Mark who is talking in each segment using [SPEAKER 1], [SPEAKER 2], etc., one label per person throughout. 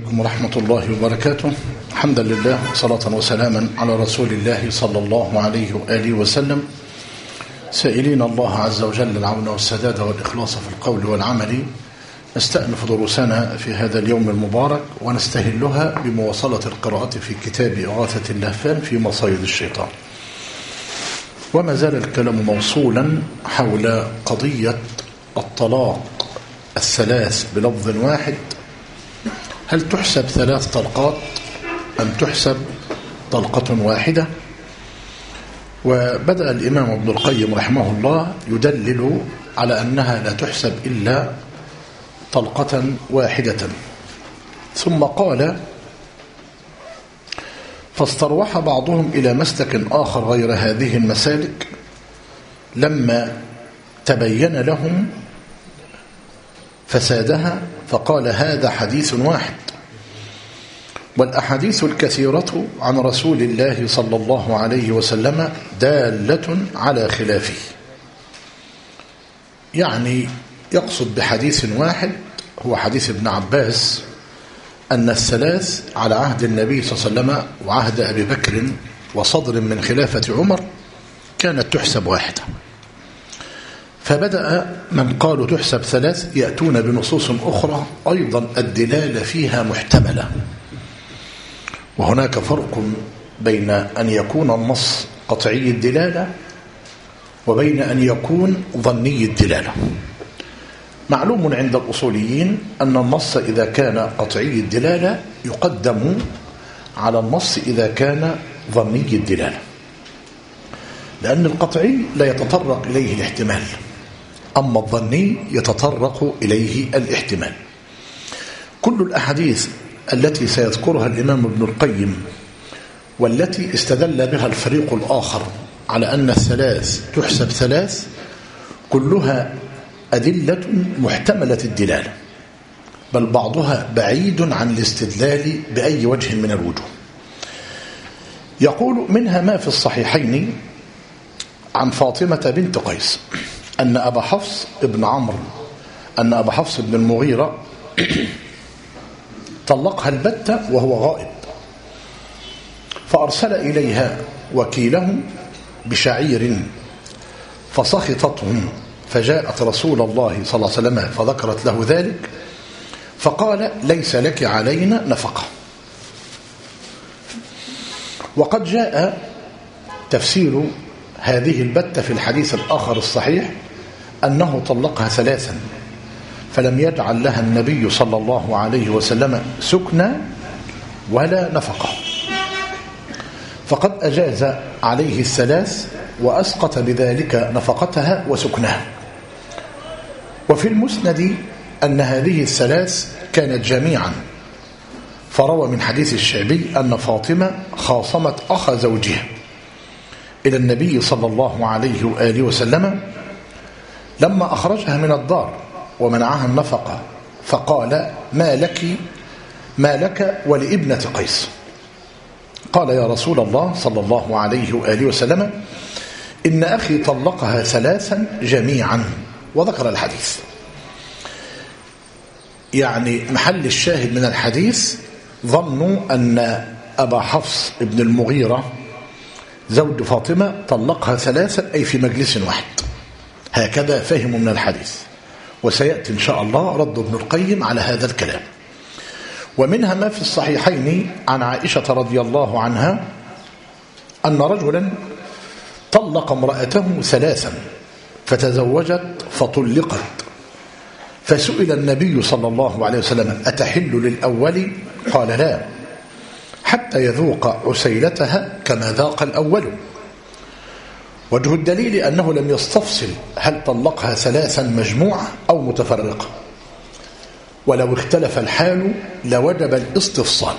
[SPEAKER 1] عليكم ورحمة الله وبركاته. حمدا لله صلاة وسلاما على رسول الله صلى الله عليه وآله وسلم، سائلين الله عز وجل العون والسداد والإخلاص في القول والعمل. نستأنف دروسنا في هذا اليوم المبارك ونستهلها بمواصلة القراءة في كتاب إغاثة اللهفان في مصايد الشيطان. وما زال الكلام موصولا حول قضية الطلاق الثلاث بلفظ واحد، هل تحسب ثلاث طلقات أم تحسب طلقة واحدة؟ وبدأ الإمام ابن القيم رحمه الله يدلل على أنها لا تحسب إلا طلقة واحدة، ثم قال: فاستروح بعضهم إلى مسلك آخر غير هذه المسالك لما تبين لهم فسادها، فقال: هذا حديث واحد، والأحاديث الكثيرة عن رسول الله صلى الله عليه وسلم دالة على خلافه. يعني يقصد بحديث واحد هو حديث ابن عباس أن الثلاث على عهد النبي صلى الله عليه وسلم وعهد أبي بكر وصدر من خلافة عمر كانت تحسب واحدة. فبدأ من قالوا تحسب ثلاث يأتون بنصوص أخرى أيضا الدلالة فيها محتملة. وهناك فرق بين أن يكون النص قطعي الدلالة وبين أن يكون ظني الدلالة. معلوم عند الأصوليين أن النص إذا كان قطعي الدلالة يقدم على النص إذا كان ظني الدلالة، لأن القطعي لا يتطرق إليه الاحتمال، أما الظني يتطرق إليه الاحتمال. كل الأحاديث التي سيذكرها الإمام ابن القيم والتي استدل بها الفريق الآخر على أن الثلاث تحسب ثلاث كلها أدلة محتملة الدلالة، بل بعضها بعيد عن الاستدلال بأي وجه من الوجوه. يقول: منها ما في الصحيحين عن فاطمة بنت قيس أن أبا حفص بن المغيرة طلقها البتة وهو غائب، فأرسل إليها وكيلهم بشعير فسخطتهم، فجاءت رسول الله صلى الله عليه وسلم فذكرت له ذلك، فقال: ليس لك علينا نفقة. وقد جاء تفسير هذه البتة في الحديث الآخر الصحيح أنه طلقها ثلاثا فلم يجعل لها النبي صلى الله عليه وسلم سكنى ولا نفقة، فقد أجاز عليه الثلاث وأسقط بذلك نفقتها وسكنها. وفي المسند أن هذه الثلاث كانت جميعا، فروى من حديث الشعبي أن فاطمة خاصمت أخ زوجها إلى النبي صلى الله عليه وآله وسلم لما أخرجها من الدار ومنعها النفقة، فقال: ما لك ولابنة قيس؟ قال: يا رسول الله صلى الله عليه وآله وسلم إن أخي طلقها ثلاثا جميعا، وذكر الحديث. يعني محل الشاهد من الحديث ظنوا أن أبا حفص بن المغيرة زوج فاطمة طلقها ثلاثا أي في مجلس واحد، هكذا فهموا من الحديث، وسيأتي إن شاء الله رد ابن القيم على هذا الكلام. ومنها ما في الصحيحين عن عائشة رضي الله عنها أن رجلا طلق امرأته ثلاثا فتزوجت فطلقت، فسئل النبي صلى الله عليه وسلم: أتحل للأول؟ قال: لا، حتى يذوق عسيلتها كما ذاق الأول. وجه الدليل أنه لم يستفصل هل طلقها ثلاثا مجموعة أو متفرقة، ولو اختلف الحال لوجب الاستفصال.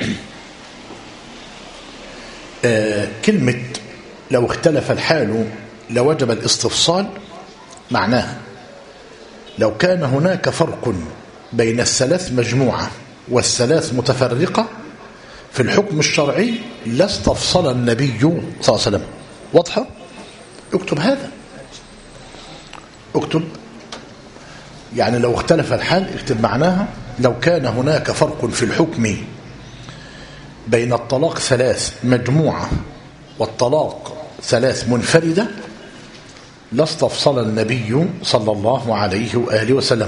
[SPEAKER 1] كلمة لو اختلف الحال لوجب الاستفصال معناها لو كان هناك فرق بين الثلاث مجموعة والثلاث متفرقة في الحكم الشرعي لاستفصل النبي صلى الله عليه وسلم. واضحة؟ اكتب هذا، اكتب يعني لو اختلف الحال اكتب معناها لو كان هناك فرق في الحكم بين الطلاق 3 مجموعة والطلاق 3 منفردة لاستفصل النبي صلى الله عليه وآله وسلم.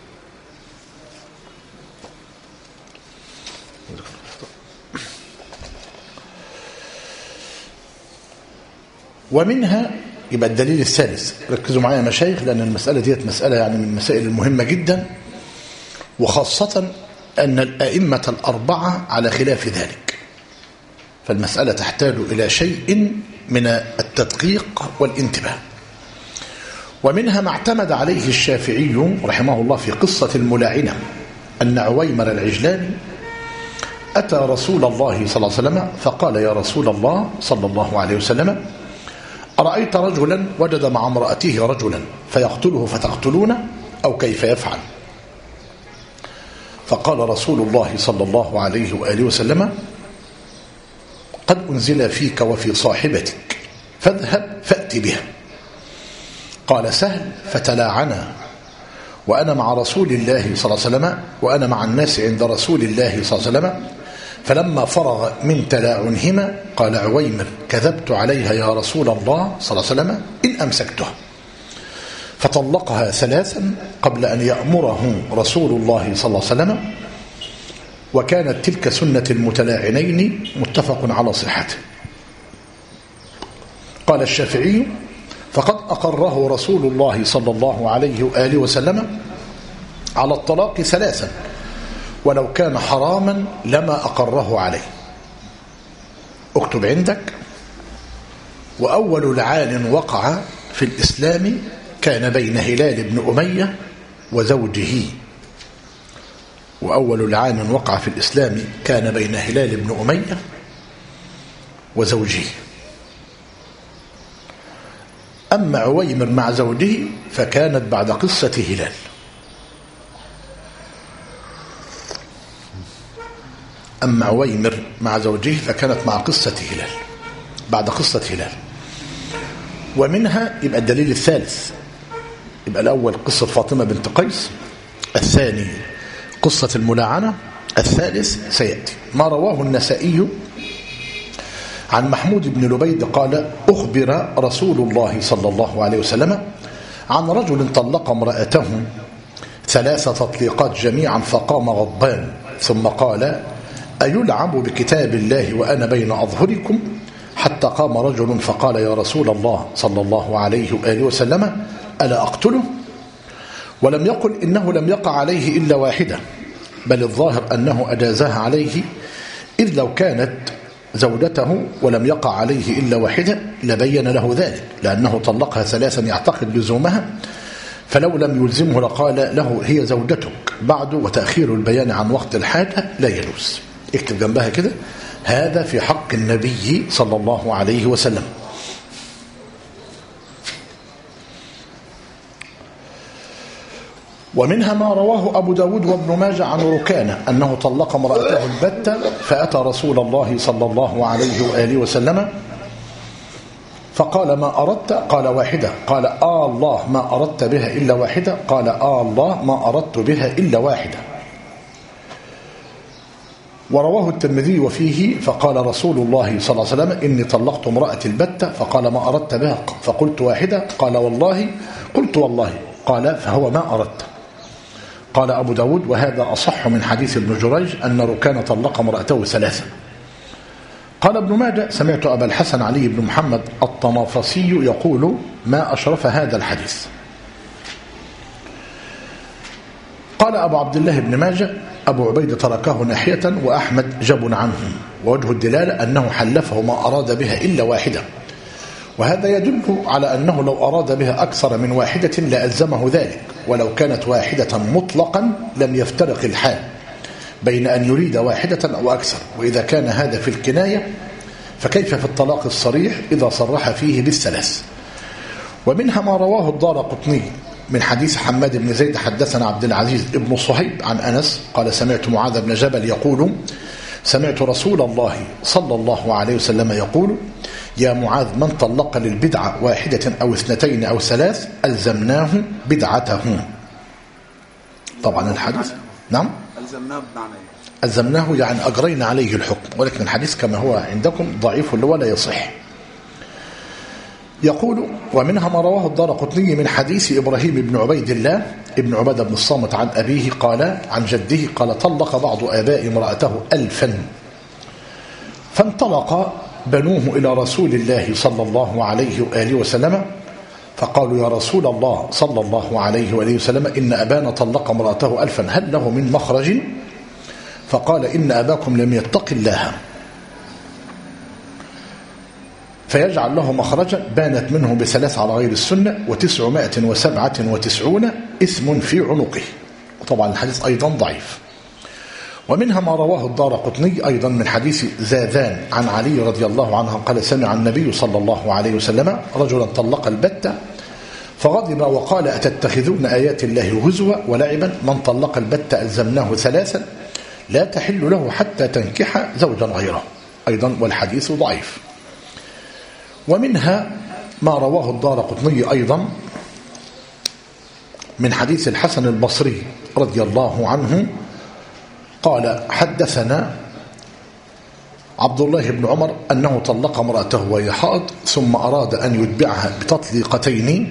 [SPEAKER 1] ومنها يبقى الدليل الثالث، ركزوا معايا يا مشايخ لأن المسألة ديت مسألة يعني من المسائل المهمة جدا، وخاصة أن الأئمة الأربعة على خلاف ذلك، فالمسألة تحتاج إلى شيء من التدقيق والانتباه. ومنها ما اعتمد عليه الشافعي رحمه الله في قصة الملاعنة، أن عويمر العجلاني أتى رسول الله صلى الله عليه وسلم فقال: يا رسول الله صلى الله عليه وسلم، أرأيت رجلا وجد مع امرأته رجلا فيقتله فتقتلونه أو كيف يفعل؟ فقال رسول الله صلى الله عليه وآله وسلم: قد أنزل فيك وفي صاحبتك فاذهب فأت بها. قال سهل: فتلاعنا وأنا مع رسول الله صلى الله عليه وسلم وأنا مع الناس عند رسول الله صلى الله عليه وسلم، فلما فرغ من تلاعنهما قال عويمر: كذبت عليها يا رسول الله صلى الله عليه وسلم إن أمسكتها. فطلقها 3 قبل أن يأمره رسول الله صلى الله عليه وسلم، وكانت تلك سنة المتلاعنين متفق على صحته. قال الشافعي: فقد أقره رسول الله صلى الله عليه وآله وسلم على الطلاق 3، ولو كان حراما لما أقره عليه. اكتب عندك: وأول لعان وقع في الإسلام كان بين هلال بن أمية وزوجه. وأول لعان وقع في الإسلام كان بين هلال بن أمية وزوجه. أما عويمر مع زوجه فكانت بعد قصة هلال. أما عويمر مع زوجه فكانت مع قصة هلال، بعد قصة هلال. ومنها يبقى الدليل الثالث، يبقى الأول قصة فاطمة بنت قيس، الثاني قصة الملاعنة، الثالث سيأتي. ما رواه النسائي عن محمود بن لبيد قال: أخبر رسول الله صلى الله عليه وسلم عن رجل طلق امرأته 3 تطليقات جميعا فقام غضبان ثم قال: أيلعب بكتاب الله وأنا بين أظهركم؟ حتى قام رجل فقال: يا رسول الله صلى الله عليه وآله وسلم ألا أقتله؟ ولم يقل إنه لم يقع عليه إلا واحدة، بل الظاهر أنه أجازها عليه، إذ لو كانت زوجته ولم يقع عليه إلا واحدة لبين له ذلك، لأنه طلقها 3 يعتقد لزومها، فلو لم يلزمه لقال له هي زوجتك بعد، وتأخير البيان عن وقت الحاجة لا يجوز. اكتب جنبها كده: هذا في حق النبي صلى الله عليه وسلم. ومنها ما رواه أبو داود وابن ماجه عن ركانة أنه طلق امرأته البتة فأتى رسول الله صلى الله عليه وآله وسلم فقال: ما أردت؟ قال: واحدة. قال: الله ما أردت بها إلا واحدة؟ قال: الله ما أردت بها إلا واحدة. ورواه الترمذي وفيه: فقال رسول الله صلى الله عليه وسلم: إني طلقت امرأتي البتة. فقال: ما أردت بها؟ فقلت: واحدة. قال: والله؟ قلت: والله. قال: فهو ما أردت. قال أبو داود: وهذا أصح من حديث ابن جريج أن ركان طلق امرأته 3. قال ابن ماجه: سمعت أبا الحسن علي بن محمد الطنافسي يقول: ما أشرف هذا الحديث. قال أبو عبد الله بن ماجه: أبو عبيد تركه ناحية وأحمد جب عنه، ووجه الدلالة أنه حلفه ما أراد بها إلا واحدة، وهذا يدل على أنه لو أراد بها أكثر من واحدة لألزمه ذلك، ولو كانت واحدة مطلقا لم يفترق الحال بين أن يريد واحدة أو أكثر. وإذا كان هذا في الكناية فكيف في الطلاق الصريح إذا صرح فيه بالثلاث. ومنها ما رواه الدارقطني من حديث حماد بن زيد حدثنا عبد العزيز بن صهيب عن أنس قال: سمعت معاذ بن جبل يقول: سمعت رسول الله صلى الله عليه وسلم يقول: يا معاذ من طلق للبدعة 1 أو 2 أو 3 ألزمناه بدعته. طبعا الحديث نعم
[SPEAKER 2] ألزمناه بمعنى
[SPEAKER 1] ألزمناه يعني أجرينا عليه الحكم، ولكن الحديث كما هو عندكم ضعيف ولا يصح. يقول: ومنها ما رواه الدارقطني من حديث إبراهيم بن عبيد الله ابن عبادة بن الصامت عن أبيه قال عن جده قال: طلق بعض آباء امرأته 1000، فانطلق بنوه إلى رسول الله صلى الله عليه وآله وسلم فقالوا: يا رسول الله صلى الله عليه وآله وسلم إن أبانا طلق امرأته 1000، هل له من مخرج؟ فقال: إن أباكم لم يتق الله فيجعل له مخرجا بانت منه ب3 على غير السنة و997 إثم في عنقه. وطبعا الحديث أيضا ضعيف. ومنها ما رواه الدارقطني أيضا من حديث زاذان عن علي رضي الله عنه قال: سمع النبي صلى الله عليه وسلم رجلا طلق البتة فغضب وقال: أتتخذون آيات الله هزوا ولعبا؟ من طلق البتة ألزمناه 3 لا تحل له حتى تنكح زوجا غيره. أيضا والحديث ضعيف. ومنها ما رواه الدارقطني أيضا من حديث الحسن البصري رضي الله عنه قال: حدثنا عبد الله بن عمر أنه طلق امرأته وهي حائض ثم أراد أن يتبعها بتطليقتين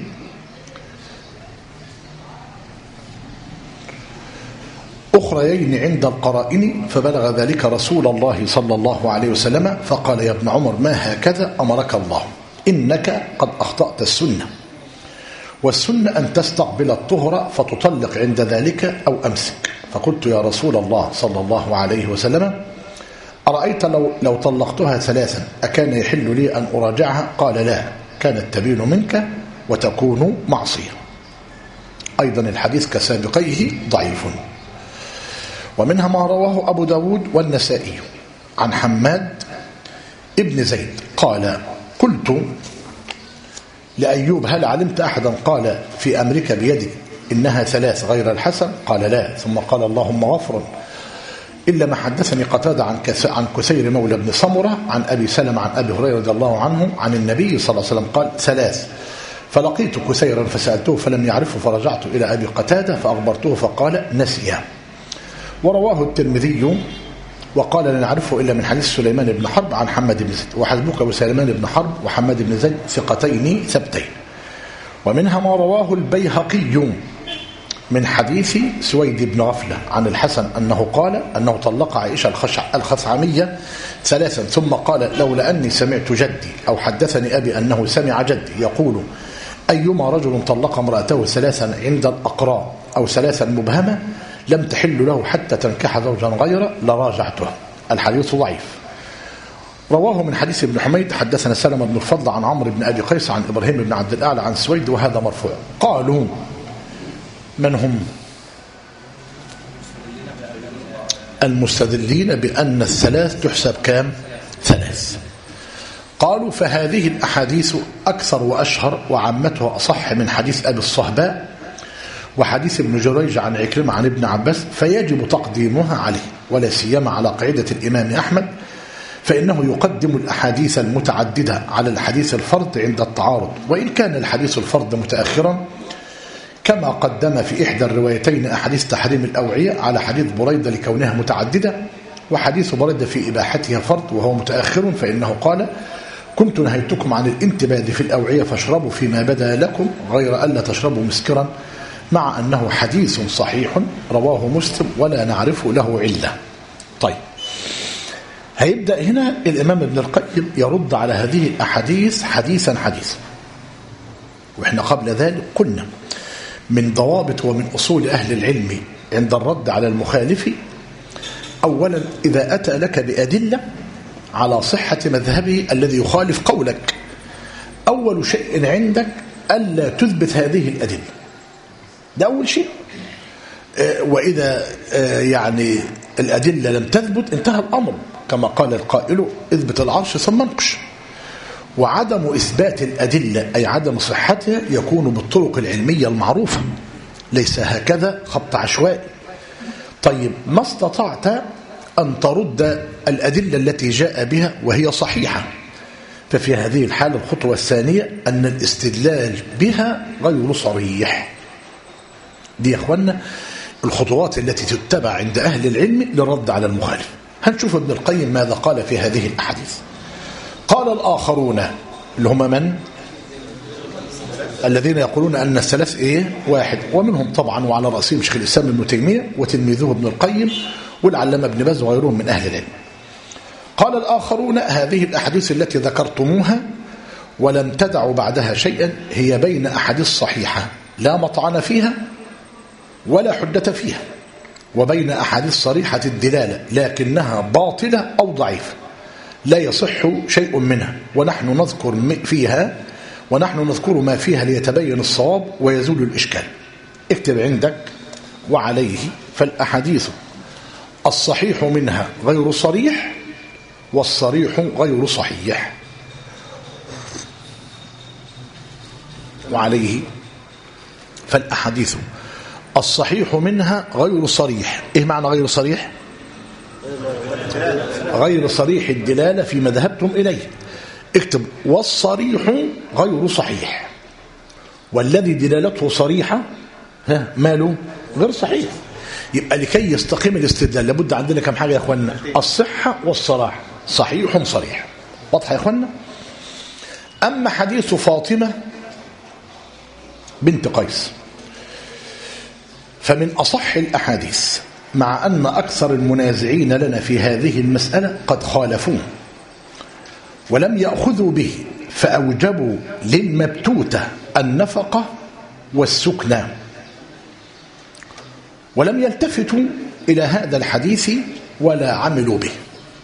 [SPEAKER 1] أخريين عند القرائن، فبلغ ذلك رسول الله صلى الله عليه وسلم فقال: يا ابن عمر ما هكذا أمرك الله، إنك قد أخطأت السنة، والسنة أن تستقبل الطهر فتطلق عند ذلك أو أمسك. فقلت: يا رسول الله صلى الله عليه وسلم أرأيت لو طلقتها 3 أكان يحل لي أن أراجعها؟ قال: لا، كانت تبين منك وتكون معصية. أيضا الحديث كسابقيه ضعيف. ومنها ما رواه أبو داود والنسائي عن حماد ابن زيد قال: قلت لأيوب: هل علمت أحدا قال في أمرك بيدك إنها 3 غير الحسن؟ قال: لا. ثم قال: اللهم غفرا إلا ما حدثني قتادة عن كسير مولى بن سمرة عن أبي سلمة عن أبي هريرة رضي الله عنه عن النبي صلى الله عليه وسلم قال: 3. فلقيت كسيرا فسألته فلم يعرفه فرجعت إلى أبي قتادة فأخبرته فقال: نسيا. ورواه الترمذي وقال: لا نعرفه إلا من حديث سليمان بن حرب عن حماد بن زيد. وحسبك وسليمان بن حرب وحماد بن زيد ثقتين ثبتين. ومنها ما رواه البيهقي من حديث سويد بن غفلة عن الحسن أنه قال أنه طلق عائشة الخثعمية 3 ثم قال: لولا أني سمعت جدي أو حدثني أبي أنه سمع جدي يقول: أيما رجل طلق امرأته 3 عند الأقراء أو 3 مبهمة لم تحل له حتى تنكح زوجا غيره لراجعته. الحديث ضعيف. رواه من حديث ابن حميد حدثنا سلمة بن الفضل عن عمرو بن أبي قيس عن إبراهيم بن عبد الأعلى عن سويد وهذا مرفوع. قالوا: من هم؟ المستدلين بأن 3 تحسب كام؟ 3. قالوا: فهذه الأحاديث أكثر وأشهر وعمتها أصح من حديث أبي الصهباء وحديث ابن جريج عن عكرمة عن ابن عباس، فيجب تقديمها عليه، ولا سيما على قاعدة الإمام أحمد، فإنه يقدم الأحاديث المتعددة على الحديث الفرد عند التعارض، وإن كان الحديث الفرد متأخرا كما قدم في إحدى الروايتين أحاديث تحريم الأوعية على حديث بريدة لكونها متعددة، وحديث بريدة في إباحتها فرد وهو متأخر، فإنه قال: كنت نهيتكم عن الانتباد في الأوعية فاشربوا فيما بدا لكم غير ألا تشربوا مسكرا، مع أنه حديث صحيح رواه مسلم ولا نعرف له علة. طيب، هيبدأ هنا الإمام ابن القيم يرد على هذه الأحاديث حديثا حديثا. وإحنا قبل ذلك قلنا من ضوابط ومن أصول أهل العلم عند الرد على المخالف: أولا إذا أتى لك بأدلة على صحة مذهبه الذي يخالف قولك، أول شيء عندك ألا تثبت هذه الأدلة، ده أول شيء. وإذا يعني الأدلة لم تثبت انتهى الأمر، كما قال القائل: اثبت العرش ثم انقش. وعدم إثبات الأدلة أي عدم صحتها يكون بالطرق العلمية المعروفة، ليس هكذا خبط عشوائي. طيب، ما استطعت أن ترد الأدلة التي جاء بها وهي صحيحة، ففي هذه الحالة الخطوة الثانية أن الاستدلال بها غير صريح. دي يا أخوانا الخطوات التي تتبع عند أهل العلم للرد على المخالف. هنشوف ابن القيم ماذا قال في هذه الأحاديث. قال الآخرون اللي هم من؟ الذين يقولون أن الثلاث واحد، ومنهم طبعا وعلى رأسهم شيخ الإسلام ابن تيمية وتلميذه ابن القيم والعلامة ابن باز وغيرهم من أهل العلم. قال الآخرون هذه الأحاديث التي ذكرتموها ولم تدعوا بعدها شيئا هي بين أحاديث صحيحة لا مطعن فيها ولا حدة فيها، وبين أحاديث صريحة الدلالة لكنها باطلة أو ضعيفة لا يصح شيء منها، ونحن نذكر ما فيها ليتبين الصواب ويزول الإشكال. اكتب عندك وعليه فالأحاديث الصحيح منها غير صريح والصريح غير صحيح. وعليه فالأحاديث الصحيح منها غير صريح. إيه معنى غير صريح؟ غير صريح الدلالة فيما ذهبتم إليه. اكتب والصريح غير صحيح، والذي دلالته صريحة ماله غير صحيح. يبقى لكي يستقيم الاستدلال لابد عندنا كم حاجة يا أخوانا؟ الصحة والصراحة، صحيح صريح. واضح يا أخوانا؟ أما حديث فاطمة بنت قيس فمن أصح الأحاديث، مع أن أكثر المنازعين لنا في هذه المسألة قد خالفوه ولم يأخذوا به، فأوجبوا للمبتوتة النفقة والسكنى ولم يلتفتوا إلى هذا الحديث ولا عملوا به.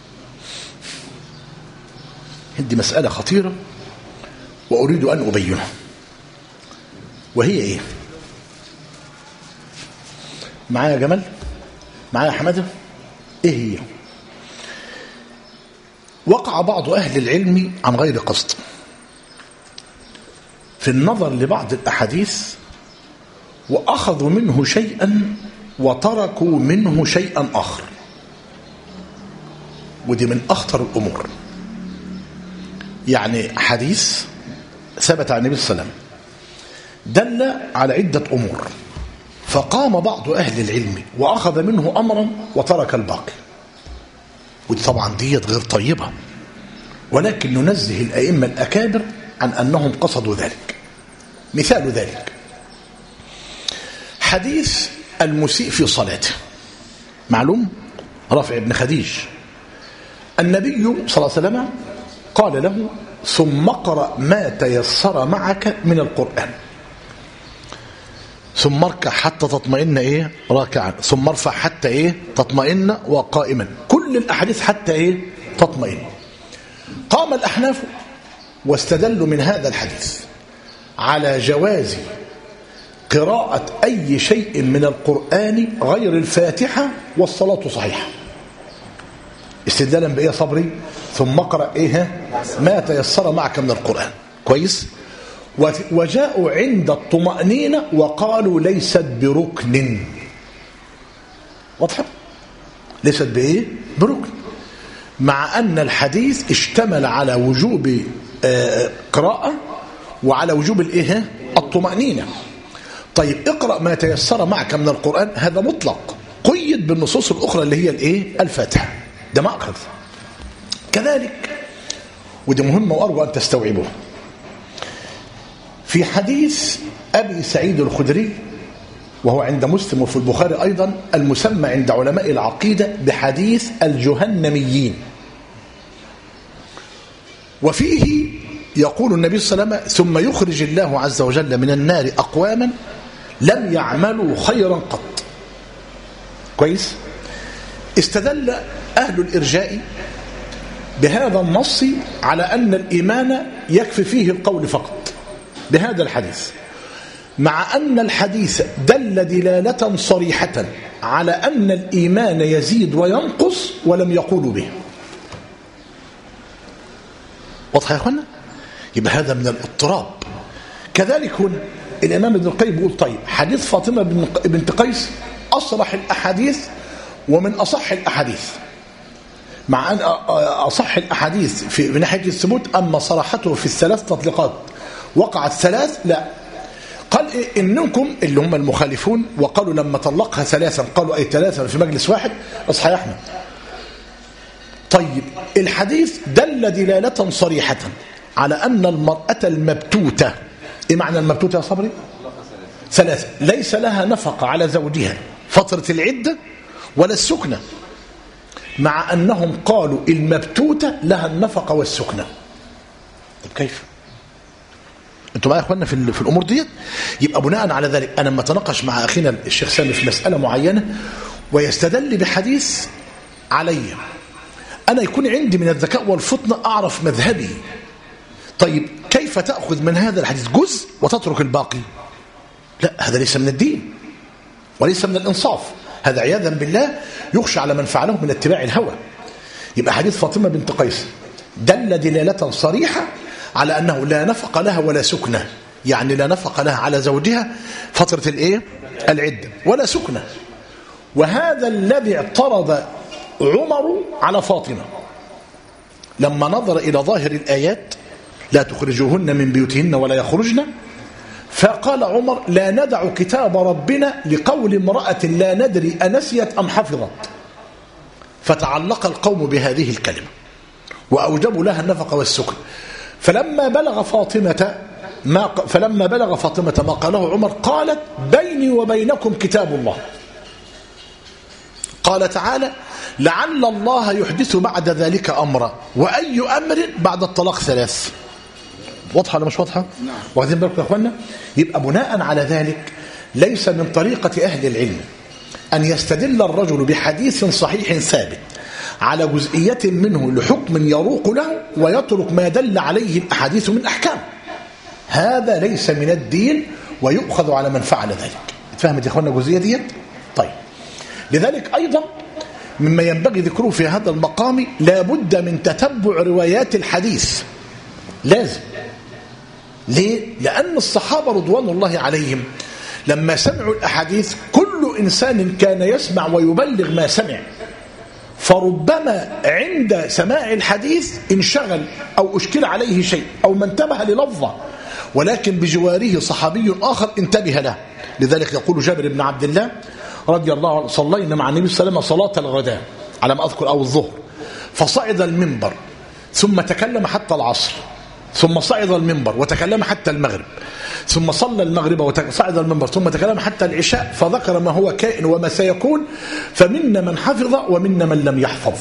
[SPEAKER 1] هذه مسألة خطيرة وأريد أن أبينها، وهي إيه؟ معايا جمال؟ معايا حمادة؟ إيه هي؟ وقع بعض أهل العلم عن غير قصد في النظر لبعض الأحاديث وأخذوا منه شيئا وتركوا منه شيئا آخر، ودي من أخطر الأمور. يعني حديث ثبت عن النبي صلى الله عليه وسلم دل على عدة أمور، فقام بعض أهل العلم وأخذ منه أمرا وترك الباقي، ودي طبعا ديت غير طيبة، ولكن ننزه الأئمة الأكابر عن أنهم قصدوا ذلك. مثال ذلك حديث المسيء في صلاته، معلوم رافع بن خديج، النبي صلى الله عليه وسلم قال له ثم اقرأ ما تيسر معك من القرآن، ثم اركع حتى تطمئن راكعا، ثم ارفع حتى تطمئن وقائما، كل الأحاديث حتى تطمئن. قام الأحناف واستدلوا من هذا الحديث على جواز قراءة أي شيء من القرآن غير الفاتحة والصلاة صحيحة، استدلالا بإيه صبري؟ ثم اقرأ ما تيسر معك من القرآن. كويس؟ وجاءوا عند الطمأنينة وقالوا ليست بركن. واضحة؟ ليست بركن، مع أن الحديث اشتمل على وجوب قراءة وعلى وجوب الطمأنينة. طيب اقرأ ما تيسر معك من القرآن، هذا مطلق قيد بالنصوص الأخرى اللي هي الفاتحة، ده مأخذ. كذلك ودي مهمة وأرجو أن تستوعبوها، في حديث أبي سعيد الخدري وهو عند مسلم وفي البخاري أيضا، المسمى عند علماء العقيدة بحديث الجهنميين، وفيه يقول النبي صلى الله عليه وسلم ثم يخرج الله عز وجل من النار أقواما لم يعملوا خيرا قط. كويس؟ استدل أهل الإرجاء بهذا النص على أن الإيمان يكفي فيه القول فقط بهذا الحديث، مع أن الحديث دل دلالة صريحة على أن الإيمان يزيد وينقص ولم يقولوا به. واضح يا أخوانا؟ يبقى هذا من الاضطراب. كذلك هنا الإمام ابن القيم بيقول طيب حديث فاطمة بنت قيس أصرح الأحاديث ومن أصح الأحاديث، مع أن أصح الأحاديث في ناحية الثبوت، أما صراحته في الثلاث تطليقات وقعت ثلاث لا. قال إيه؟ إنكم اللي هم المخالفون وقالوا لما طلقها ثلاثا قالوا أي ثلاثا في مجلس واحد. اصحى يا أحمد. طيب الحديث دل دلالة صريحة على أن المرأة المبتوتة، إيه معنى المبتوتة يا صبري؟ ثلاثة، ليس لها نفقة على زوجها فترة العدة ولا السكنة، مع أنهم قالوا المبتوتة لها النفقة والسكنة. طب كيف؟ انتوا معايا يا اخوانا في الامور ديت؟ يبقى بناء على ذلك انا لما اتناقش مع اخينا الشيخ سامي في مساله معينه ويستدل بحديث علي، انا يكون عندي من الذكاء والفطنه اعرف مذهبي. طيب كيف تاخذ من هذا الحديث جزء وتترك الباقي؟ لا، هذا ليس من الدين وليس من الانصاف، هذا عياذا بالله يخشى على من فعله من اتباع الهوى. يبقى حديث فاطمه بنت قيس دل دلاله صريحه على أنه لا نفق لها ولا سكنة، يعني لا نفق لها على زوجها فترة الإيه؟ العدة ولا سكنة. وهذا الذي اعترض عمر على فاطمة لما نظر إلى ظاهر الآيات لا تخرجوهن من بيوتهن ولا يخرجن، فقال عمر لا ندع كتاب ربنا لقول امرأة لا ندري أنسيت أم حفظت، فتعلق القوم بهذه الكلمة وأوجبوا لها النفقة والسكن. فلما بلغ فاطمة ما قاله عمر قالت بيني وبينكم كتاب الله. قال تعالى لعل الله يحدث بعد ذلك أمرا، وأي أمر بعد الطلاق ثلاث. واضحة ولا مش واضحة؟ واخدين بالكم يا أخوانا؟ يبقى بناء على ذلك ليس من طريقة أهل العلم أن يستدل الرجل بحديث صحيح ثابت على جزئية منه لحكم يروق له ويترك ما دل عليه الأحاديث من أحكام. هذا ليس من الدين ويؤخذ على من فعل ذلك. اتفهمت يا اخوانا الجزئية دي؟ طيب، لذلك أيضا مما ينبغي ذكره في هذا المقام لا بد من تتبع روايات الحديث. لازم. ليه؟ لأن الصحابة رضوان الله عليهم لما سمعوا الأحاديث كل إنسان كان يسمع ويبلغ ما سمع، فربما عند سماع الحديث انشغل أو أشكل عليه شيء أو ما انتبه للفظه، ولكن بجواره صحابي آخر انتبه له. لذلك يقول جابر بن عبد الله رضي الله عنه صلينا مع النبي صلى الله عليه وسلم صلاة الغداء على ما أذكر أو الظهر، فصعد المنبر ثم تكلم حتى العصر، ثم صعد المنبر وتكلم حتى المغرب، ثم صلى المغرب وصعد المنبر ثم تكلم حتى العشاء، فذكر ما هو كائن وما سيكون، فمنا من حفظ ومنا من لم يحفظ.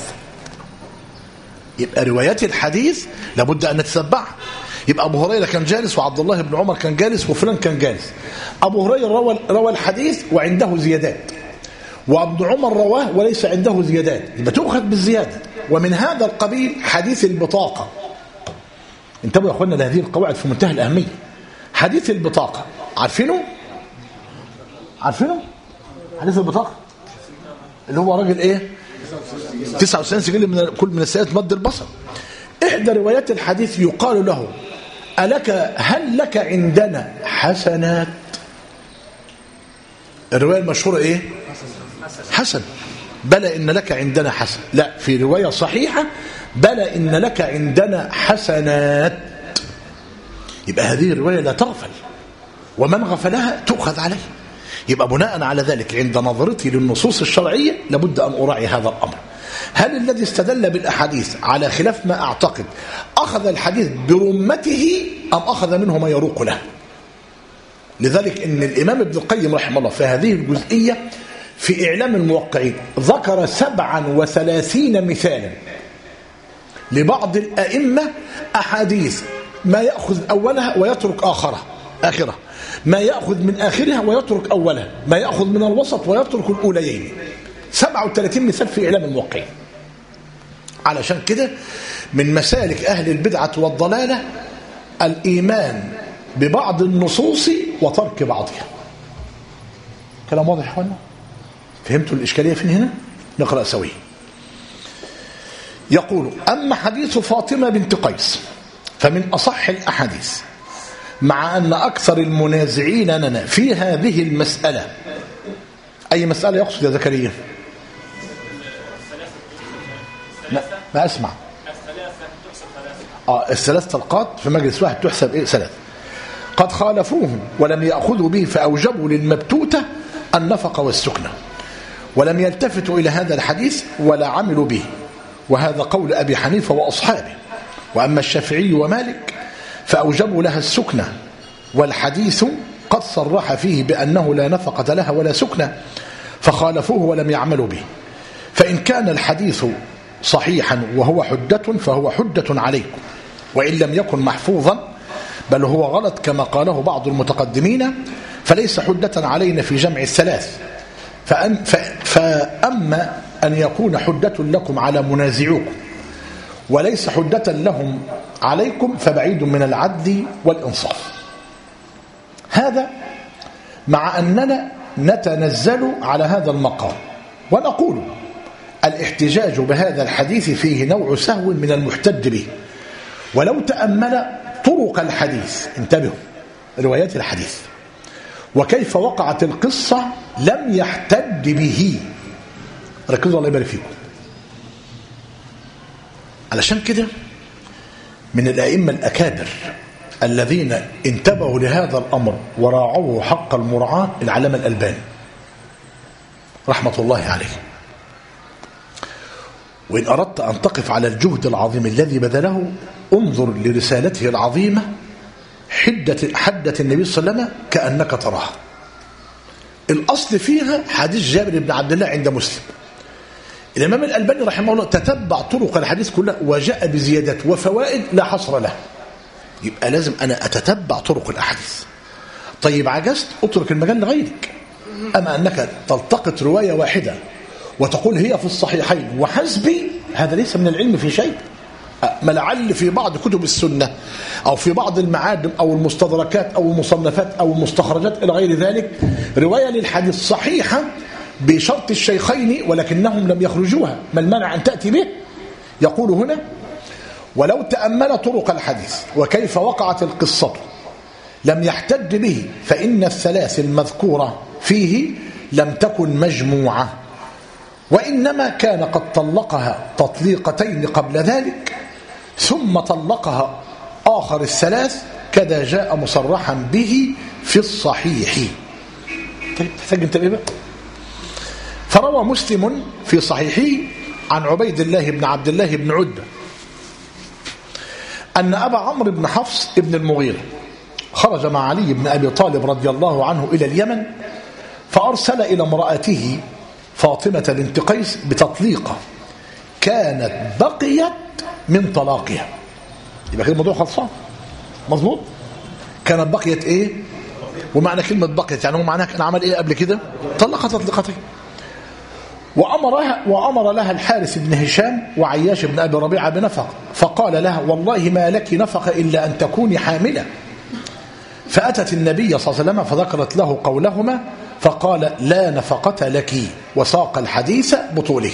[SPEAKER 1] يبقى روايات الحديث لابد أن نتتبعها. يبقى أبو هريرة كان جالس وعبد الله بن عمر كان جالس وفلان كان جالس. أبو هريرة روى الحديث وعنده زيادات، وابن عمر رواه وليس عنده زيادات، يبقى تؤخذ بالزيادة. ومن هذا القبيل حديث البطاقة. انتبهوا يا اخوانا لهذه القواعد في منتهى الأهمية. حديث البطاقة عارفينه؟ حديث البطاقة اللي هو راجل ايه 99 سجل من كل من السيئات مد البصر. احدى روايات الحديث يقال له هل لك عندنا حسنات؟ الرواية المشهورة ايه حسن، بلى إن لك عندنا حسن. لا، في رواية صحيحة بلى إن لك عندنا حسنات. يبقى هذه الرواية لا تغفل، ومن غفلها تؤخذ عليه. يبقى بناء على ذلك عند نظرتي للنصوص الشرعية لابد أن أراعي هذا الأمر. هل الذي استدل بالأحاديث على خلاف ما أعتقد أخذ الحديث برمته أم أخذ منه ما يروق له؟ لذلك إن الإمام ابن القيم رحمه الله في هذه الجزئية في إعلام الموقعين ذكر 37 مثالا لبعض الأئمة أحاديث ما يأخذ أولها ويترك آخرها، ما يأخذ من آخرها ويترك أولها، ما يأخذ من الوسط ويترك الأوليين. 37 مثال في إعلام الموقعين. علشان كده من مسالك أهل البدعة والضلالة الإيمان ببعض النصوص وترك بعضها. كلام واضح يا اخوانا؟ فهمتوا الإشكالية فين هنا؟ نقرأ سويا. يقول أما حديث فاطمة بنت قيس فمن أصح الأحاديث، مع أن أكثر المنازعين لنا في هذه المسألة. أي مسألة يقصد يا زكريا؟ ما أسمع. الثلاث طلقات في مجلس واحد تحسب إيه؟ ثلاث. قد خالفوهم ولم يأخذوا به فأوجبوا للمبتوتة النفقة والسكنة، ولم يلتفتوا إلى هذا الحديث ولا عملوا به، وهذا قول أبي حنيفة وأصحابه. وأما الشافعي ومالك فأوجبوا لها السكنة، والحديث قد صرح فيه بأنه لا نفقة لها ولا سكنة، فخالفوه ولم يعملوا به. فإن كان الحديث صحيحا وهو حجة فهو حجة عليكم، وإن لم يكن محفوظا بل هو غلط كما قاله بعض المتقدمين فليس حجة علينا في جمع الثلاث. فأما أن يكون حجة لكم على منازعوكم وليس حجة لهم عليكم فبعيد من العدل والإنصاف. هذا مع أننا نتنزل على هذا المقام ونقول الاحتجاج بهذا الحديث فيه نوع سهو من المحتج به، ولو تأمل طرق الحديث، انتبهوا روايات الحديث وكيف وقعت القصة لم يحتج به. ركزوا الله يبارك فيكم. علشان كده من الأئمة الأكابر الذين انتبهوا لهذا الأمر وراعوه حق المراعاة العلامة الألباني رحمة الله عليه. وإن أردت أن تقف على الجهد العظيم الذي بذله انظر لرسالته العظيمة حدة النبي صلى الله عليه وسلم كأنك تراها. الأصل فيها حديث جابر بن عبد الله عند مسلم. الإمام الألباني رحمه الله تتبع طرق الحديث كلها وجاء بزيادات وفوائد لا حصر لها. يبقى لازم أنا أتتبع طرق الأحاديث. طيب عجزت اترك المجال لغيرك. أما أنك تلتقط رواية واحدة وتقول هي في الصحيحين وحسبي، هذا ليس من العلم في شيء. ما لعل في بعض كتب السنة أو في بعض المعاجم أو المستدركات أو المصنفات أو المستخرجات إلى غير ذلك رواية للحديث صحيحة بشرط الشيخين ولكنهم لم يخرجوها، ما المانع أن تأتي به؟ يقول هنا ولو تأمل طرق الحديث وكيف وقعت القصة لم يحتج به، فإن الثلاث المذكورة فيه لم تكن مجموعة، وإنما كان قد طلقها تطليقتين قبل ذلك ثم طلقها آخر الثلاث كذا جاء مصرحا به في الصحيح. طيب تحتاج انتبه بقى. فروى مسلم في صحيحه عن عبيد الله بن عبد الله بن عتبة أن أبا عمرو بن حفص ابن المغيرة خرج مع علي بن أبي طالب رضي الله عنه إلى اليمن، فأرسل إلى امرأته فاطمة بنت قيس بتطليقة كانت بقيت من طلاقها. يبقى كده الموضوع خلصان مظبوط. كانت بقيت ايه؟ ومعنى كلمة بقيت يعني هو معناها كان عمل ايه قبل كده؟ طلقت تطليقتين. وأمر لها الحارث بن هشام وعياش بن أبي ربيعة بنفقة، فقال لها والله ما لك نفقة إلا أن تكوني حاملة. فأتت النبي صلى الله عليه وسلم فذكرت له قولهما فقال لا نفقة لك، وساق الحديث بطوله.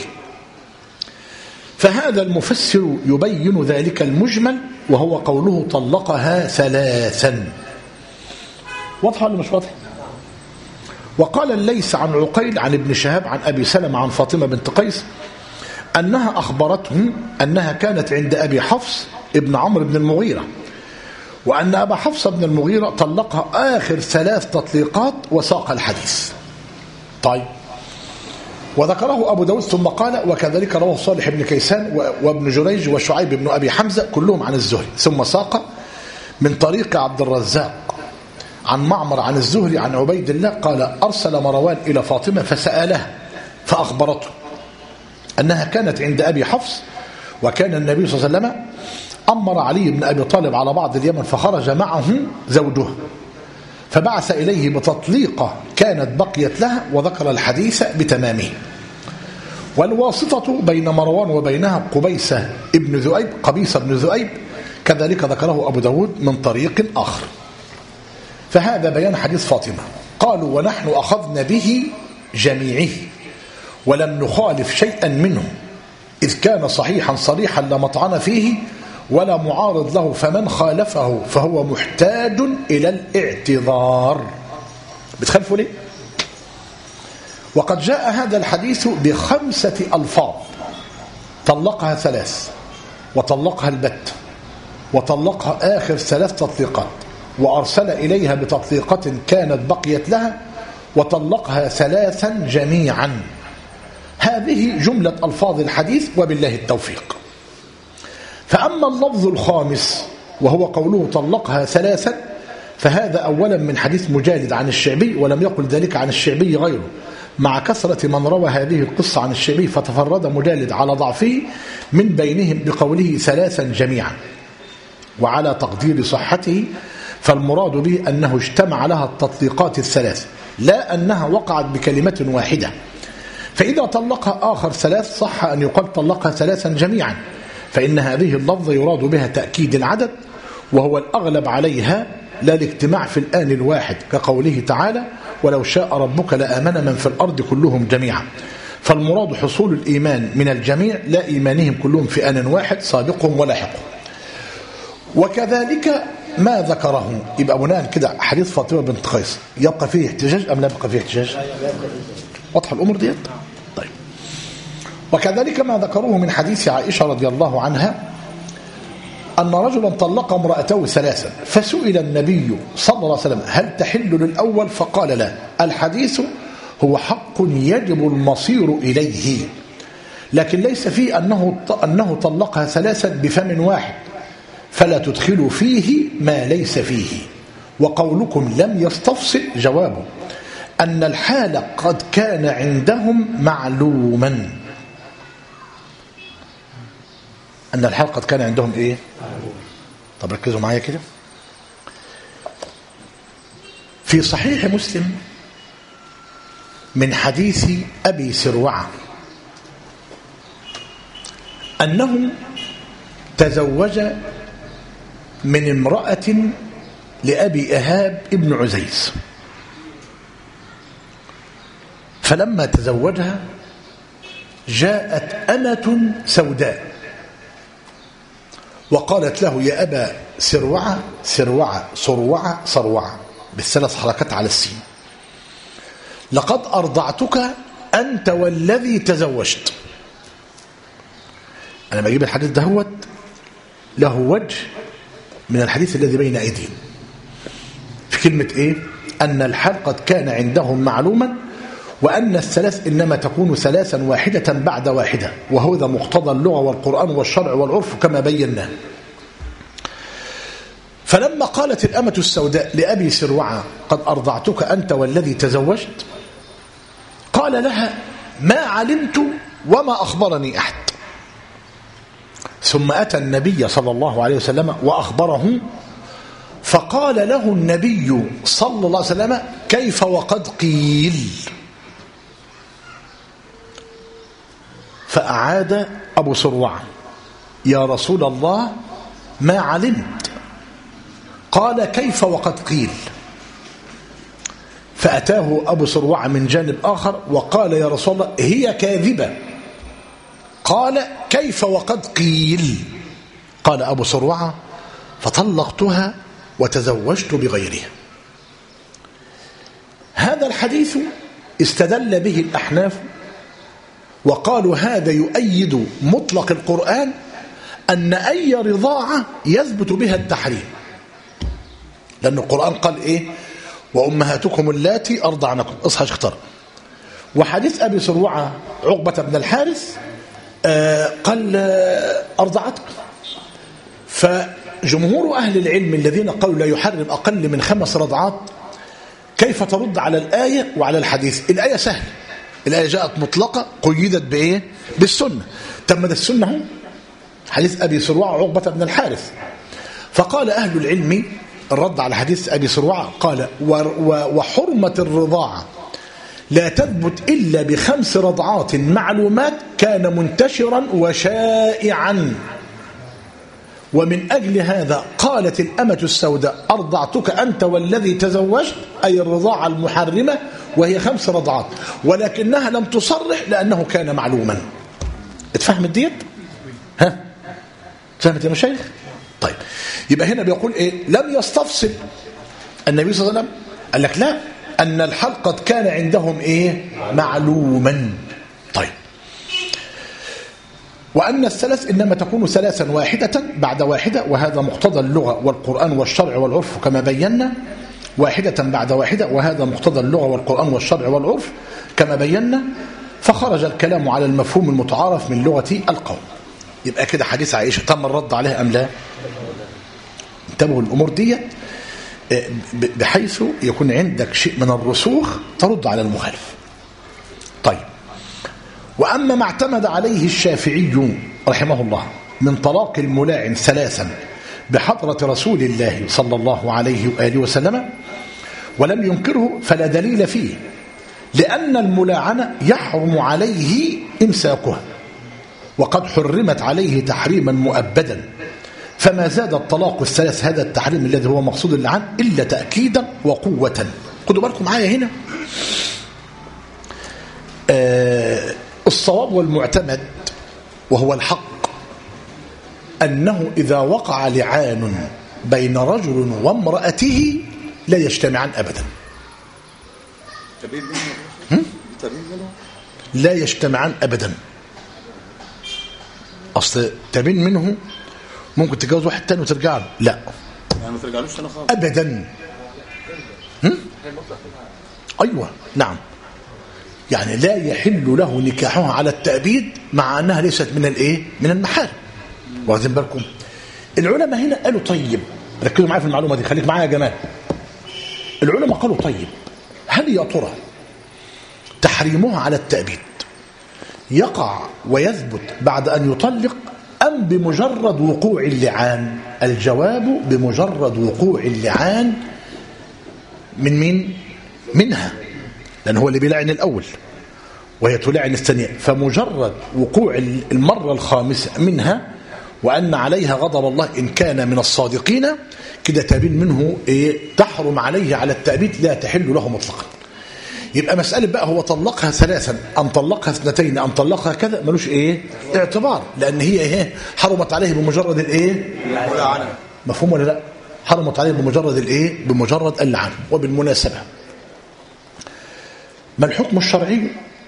[SPEAKER 1] فهذا المفسر يبين ذلك المجمل وهو قوله طلقها ثلاثا. واضحة ولا مش واضحة؟ وقال الليث عن عقيل عن ابن شهاب عن أبي سلمة عن فاطمة بنت قيس أنها أخبرته أنها كانت عند أبي حفص ابن عمرو بن المغيرة، وأن أبا حفص بن المغيرة طلقها آخر 3 تطليقات وساق الحديث. طيب وذكره أبو داود ثم قال وكذلك رواه صالح بن كيسان وابن جريج وشعيب بن أبي حمزة كلهم عن الزهري، ثم ساق من طريق عبد الرزاق عن معمر عن الزهري عن عبيد الله قال أرسل مروان إلى فاطمة فسألها فأخبرته أنها كانت عند أبي حفص، وكان النبي صلى الله عليه وسلم أمر علي بن أبي طالب على بعض اليمن فخرج معه زوجها فبعث إليه بتطليقة كانت بقيت لها وذكر الحديث بتمامه. والواسطة بين مروان وبينها قبيصة بن ذؤيب كذلك ذكره أبو داود من طريق آخر. فهذا بيان حديث فاطمة. قالوا ونحن أخذنا به جميعه ولم نخالف شيئا منه إذ كان صحيحا صريحا لا مطعن فيه ولا معارض له، فمن خالفه فهو محتاج إلى الاعتذار. بتخالفوا ليه؟ وقد جاء هذا الحديث ب5 ألفاظ، طلقها 3 وطلقها البت وطلقها آخر 3 تطليقات، وأرسل إليها بتطليقة كانت بقيت لها وطلقها 3 جميعا. هذه جملة ألفاظ الحديث وبالله التوفيق. فأما اللفظ الخامس وهو قوله طلقها 3 فهذا أولا من حديث مجالد عن الشعبي، ولم يقل ذلك عن الشعبي غيره، مع كثرة من روى هذه القصة عن الشعبي فتفرد مجالد على ضعفه من بينهم بقوله 3 جميعا. وعلى تقدير صحته فالمراد به أنه اجتمع لها التطليقات 3 لا أنها وقعت بكلمة واحدة. فإذا طلقها آخر 3 صح أن يقال طلقها 3 جميعا، فإن هذه اللفظة يراد بها تأكيد العدد وهو الأغلب عليها لا الاجتماع في الآن الواحد، كقوله تعالى ولو شاء ربك لآمن من في الأرض كلهم جميعا. فالمراد حصول الإيمان من الجميع لا إيمانهم كلهم في آن واحد سابقهم ولاحقهم. وكذلك ما ذكره. يبقى بناء كده حديث فاطمة بنت قيس يبقى فيه احتجاج أم لا يبقى فيه احتجاج؟ واضح الأمور ديت؟ طيب. وكذلك ما ذكروه من حديث عائشة رضي الله عنها أن رجلا طلق امرأته 3 فسئل النبي صلى الله عليه وسلم هل تحل للأول؟ فقال لا. الحديث هو حق يجب المصير إليه، لكن ليس فيه أنه طلقها 3 بفم واحد، فلا تدخلوا فيه ما ليس فيه. وقولكم لم يستفصل جوابه أن الحال قد كان عندهم معلوما. أن الحال قد كان عندهم إيه؟ طب ركزوا معايا كده. في صحيح مسلم من حديث أبي سروعة أنه تزوج من امرأة لأبي إهاب ابن عزيز، فلما تزوجها جاءت أمة سوداء وقالت له يا أبا سروعة، سروعة صروعة صروعة بالثلاث حركات على السين، لقد أرضعتك أنت والذي تزوجت. أنا بجيب الحديث دهوت له وجه من الحديث الذي بين أيديهم في كلمة إيه؟ أن الحال قد كان عندهم معلوما، وأن الثلاث إنما تكون 3 واحدة بعد واحدة، وهو ذا مقتضى اللغة والقرآن والشرع والعرف كما بيناه. فلما قالت الأمة السوداء لأبي سروعة قد أرضعتك أنت والذي تزوجت، قال لها ما علمت وما أخبرني أحد. ثم أتى النبي صلى الله عليه وسلم وأخبره، فقال له النبي صلى الله عليه وسلم كيف وقد قيل؟ فأعاد أبو سروعة يا رسول الله ما علمت. قال كيف وقد قيل؟ فأتاه أبو سروعة من جانب آخر وقال يا رسول الله هي كاذبة. قال كيف وقد قيل؟ قال أبو سروعة فطلقتها وتزوجت بغيرها. هذا الحديث استدل به الأحناف وقالوا هذا يؤيد مطلق القرآن أن أي رضاعة يثبت بها التحريم، لأن القرآن قال إيه؟ وأمهاتكم اللاتي أرضعنكم. اصحى اختار. وحديث أبي سروعة عقبة بن الحارث قال أرضعتك. فجمهور أهل العلم الذين قالوا لا يحرم أقل من 5 رضعات كيف ترد على الآية وعلى الحديث؟ الآية سهل، الآية جاءت مطلقة قيدت بإيه؟ بالسنة. تم ده السنة هو حديث أبي سروعة عقبة بن الحارث. فقال أهل العلم الرد على حديث أبي سروعة قال وحرمة الرضاعة لا تثبت إلا ب5 رضعات معلومات كان منتشرا وشائعا، ومن أجل هذا قالت الأمة السوداء أرضعتك أنت والذي تزوجت، أي الرضاعة المحرمة، وهي 5 رضعات، ولكنها لم تصرح لأنه كان معلوما. اتفهمت ديت؟ ها؟ فهمت يا مشايخ؟ طيب يبقى هنا بيقول إيه؟ لم يستفصل النبي صلى الله عليه وسلم، قال لك لا، أن الحل قد كان عندهم إيه؟ معلوما. طيب وأن الثلاث إنما تكون ثلاثا واحدة بعد واحدة، وهذا مقتضى اللغة والقرآن والشرع والعرف كما بينا، واحدة بعد واحدة، وهذا مقتضى اللغة والقرآن والشرع والعرف كما بينا، فخرج الكلام على المفهوم المتعارف من لغة القوم. يبقى كده حديث عائشة تم الرد عليه أم لا؟ انتبهوا الأمور دي بحيث يكون عندك شيء من الرسوخ ترد على المخالف. طيب، وأما ما اعتمد عليه الشافعي رحمه الله من طلاق الملاعن ثلاثا بحضرة رسول الله صلى الله عليه وآله وسلم ولم ينكره فلا دليل فيه، لأن الملاعنة يحرم عليه إمساكها وقد حرمت عليه تحريما مؤبدا، فما زاد الطلاق الثلاث هذا التحريم الذي هو مقصود اللعان إلا تأكيدا وقوة. خدوا بالكم معايا هنا، الصواب والمعتمد وهو الحق أنه إذا وقع لعان بين رجل وامرأته لا يجتمعان أبدا، لا يجتمعان أبدا. أصل تبين منه ممكن تتجوز واحد تاني وترجع له، لا
[SPEAKER 2] يعني ما ترجعلوش انا خالص
[SPEAKER 1] أبدا. أيوة نعم، يعني لا يحل له نكاحها على التأبيد مع أنها ليست من الإيه؟ من المحارم. واخدين بالكم؟ العلماء هنا قالوا طيب، ركزوا معايا في المعلومة دي، خليك معايا يا جماعة. العلماء قالوا طيب، هل يا ترى تحريمها على التأبيد يقع ويثبت بعد أن يطلق أم بمجرد وقوع اللعان؟ الجواب بمجرد وقوع اللعان. من مين؟ منها، لأن هو اللي بيلعن الأول وهي تلعن الثانية، فمجرد وقوع المرة الخامسة منها وأن عليها غضب الله إن كان من الصادقين كده تبين منه إيه؟ تحرم عليه على التأبيد، لا تحل له مطلقا. يبقى مسألة بقى هو طلقها ثلاثا أم طلقها اثنتين أم طلقها كذا ملوش إيه؟ اعتبار، لأن هي إيه؟ حرمت عليه بمجرد الإيه؟ مفهوم ولا لا؟ حرمت عليه بمجرد الإيه؟ بمجرد اللعن. وبالمناسبة ما الحكم الشرعي؟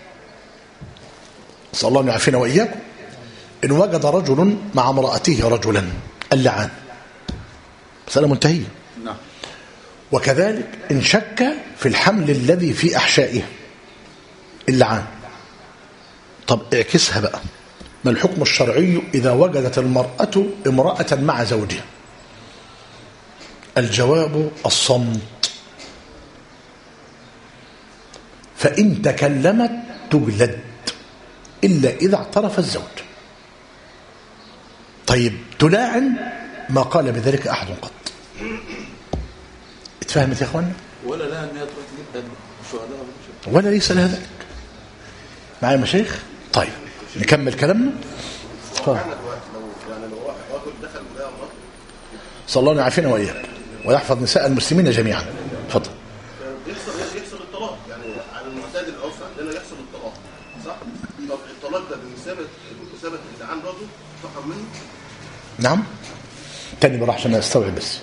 [SPEAKER 1] صلى الله عليه وسلم وإياكم، إن وجد رجل مع امرأته رجلا اللعان، مسألة منتهية.
[SPEAKER 2] نعم.
[SPEAKER 1] وكذلك إن شك في الحمل الذي في أحشائه اللعان. طب اعكسها بقى، ما الحكم الشرعي إذا وجدت المرأة امرأة مع زوجها؟ الجواب الصمت، فإن تكلمت تجلد إلا إذا اعترف الزوج. طيب تلاعن ما قال بذلك أحد قط. اتفهمت يا أخوانا؟
[SPEAKER 2] ولا لا أن هي تروح تجيب شهداء
[SPEAKER 1] ولا ليس لها ذلك. معايا مشايخ؟ طيب نكمل كلامنا. صلى الله عليه وإياك ويحفظ نساء المسلمين جميعا. اتفضل.
[SPEAKER 3] يحصل الطلاق، يعني على المعتاد العرف عندنا يحصل الطلاق، صح؟ طب الطلاق ده بمثابة اللعان برضه تحرم منه؟
[SPEAKER 1] نعم. تاني بروح عشان استوعب بس.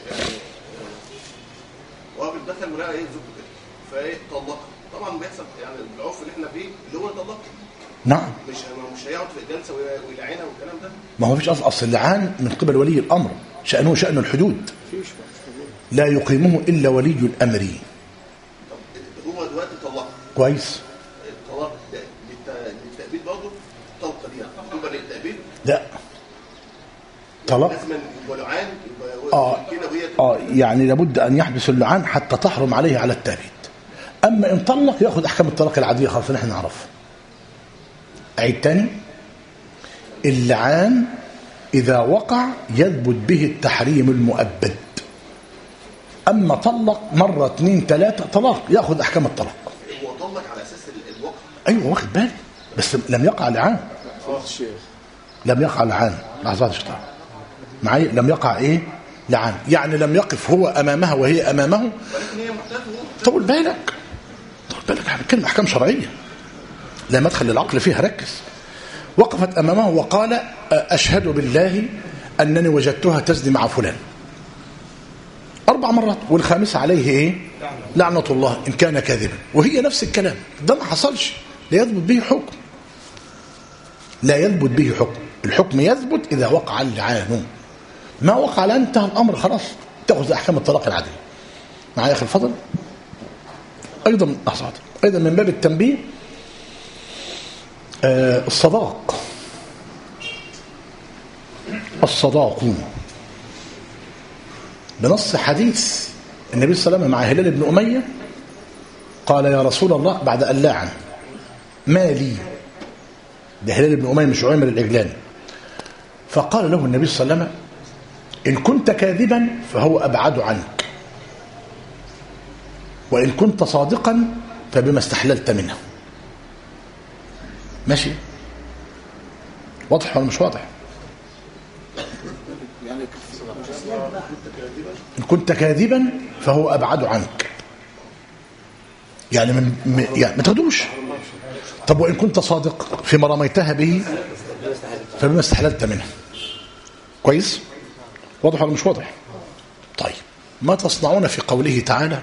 [SPEAKER 3] وهو بيتدخل مرأة ايه زوجته كده، فايه طلقها، طبعا بيحصل يعني العرف اللي احنا فيه اللي هو طلقها.
[SPEAKER 1] نعم.
[SPEAKER 3] مش هيقعد في الجلسه ويلعنها والكلام ده.
[SPEAKER 1] ما هو فيش اصل اللعان من قبل ولي الامر، شأنه شأن الحدود، لا يقيمه الا ولي الامر.
[SPEAKER 3] طب هو دلوقتي طلقها
[SPEAKER 1] كويس.
[SPEAKER 3] الطلاق للتأبيد برضه، الطلقه دي تقبل للتأبيد؟
[SPEAKER 1] لا، طلاق
[SPEAKER 3] لازم يبقى لعان، يبقى كده وهي
[SPEAKER 1] يعني لابد ان يحدث اللعان حتى تحرم عليه على التأبيد. اما ان طلق ياخذ احكام الطلاق العاديه خالص اللي احنا نعرفها. أعيد تاني، اللعان إذا وقع يثبت به التحريم المؤبد. أما طلق مرة اثنين ثلاثة طلاق يأخذ أحكام الطلاق.
[SPEAKER 3] هو طلق على أساس الوقع.
[SPEAKER 1] أيوة واخد بالي، بس لم يقع لعان. لم يقع لعان. لحظات اشتغل معي. لم يقع إيه؟ لعان، يعني لم يقف هو أمامها وهي أمامه.
[SPEAKER 3] ولكن هي محتاجة.
[SPEAKER 1] طول بالك احنا بنتكلم أحكام شرعية لا مدخل للعقل فيها، ركز. وقفت أمامه وقال أشهد بالله أنني وجدتها تزني مع فلان 4 مرات، والخامسة عليه إيه؟ لعنة الله إن كان كاذبا. وهي نفس الكلام، ده ما حصلش، لا يثبت به حكم، لا يثبت به حكم. الحكم يثبت إذا وقع اللعان. ما وقع اللعان انتهى الأمر خلاص، تأخذ أحكام الطلاق العادية. معايا أخي الفضل؟ أيضا من باب التنبيه الصداق بنص حديث النبي صلى الله عليه وسلم مع هلال بن أمية، قال يا رسول الله بعد أن لاعن ما لي، ده هلال بن أمية مش عمر العجلاني، فقال له النبي صلى الله عليه وسلم إن كنت كاذبا فهو أبعد عنك، وإن كنت صادقا فبما استحللت منه. ماشي؟ واضح ولا مش واضح؟ إن كنت كاذبا فهو أبعد عنك، يعني ما تاخدوش. طب وإن كنت صادق فيما رميتها به فبما استحللت منه. كويس؟ واضح ولا مش واضح؟ طيب ما تصنعون في قوله تعالى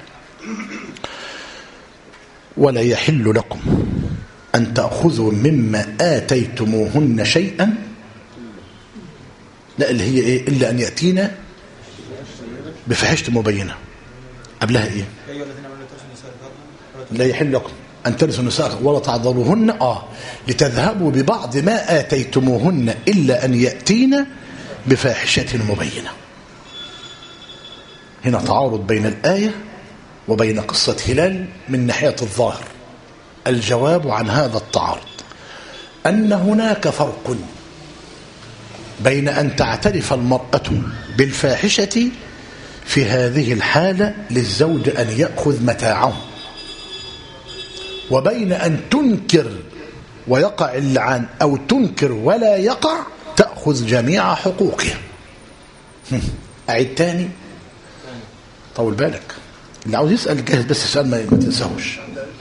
[SPEAKER 1] ولا يحل لكم أن تأخذوا مما آتيتموهن شيئا، لا اللي هي إيه؟ إلا أن يأتينا بفاحشة مبينة. قبلها إيه؟ لا يحل لكم أن ترثوا النساء ولا تعذروهن لتذهبوا ببعض ما آتيتموهن إلا أن يأتينا بفاحشة مبينة. هنا تعارض بين الآية وبين قصة هلال من ناحية الظاهر. الجواب عن هذا التعارض أن هناك فرق بين أن تعترف المرأة بالفاحشة في هذه الحالة للزوج أن يأخذ متاعه، وبين أن تنكر ويقع اللعان أو تنكر ولا يقع تأخذ جميع حقوقها. أعيد تاني، طول بالك، اللي عاوز يسأل جاهز بس السؤال ما تنساهوش.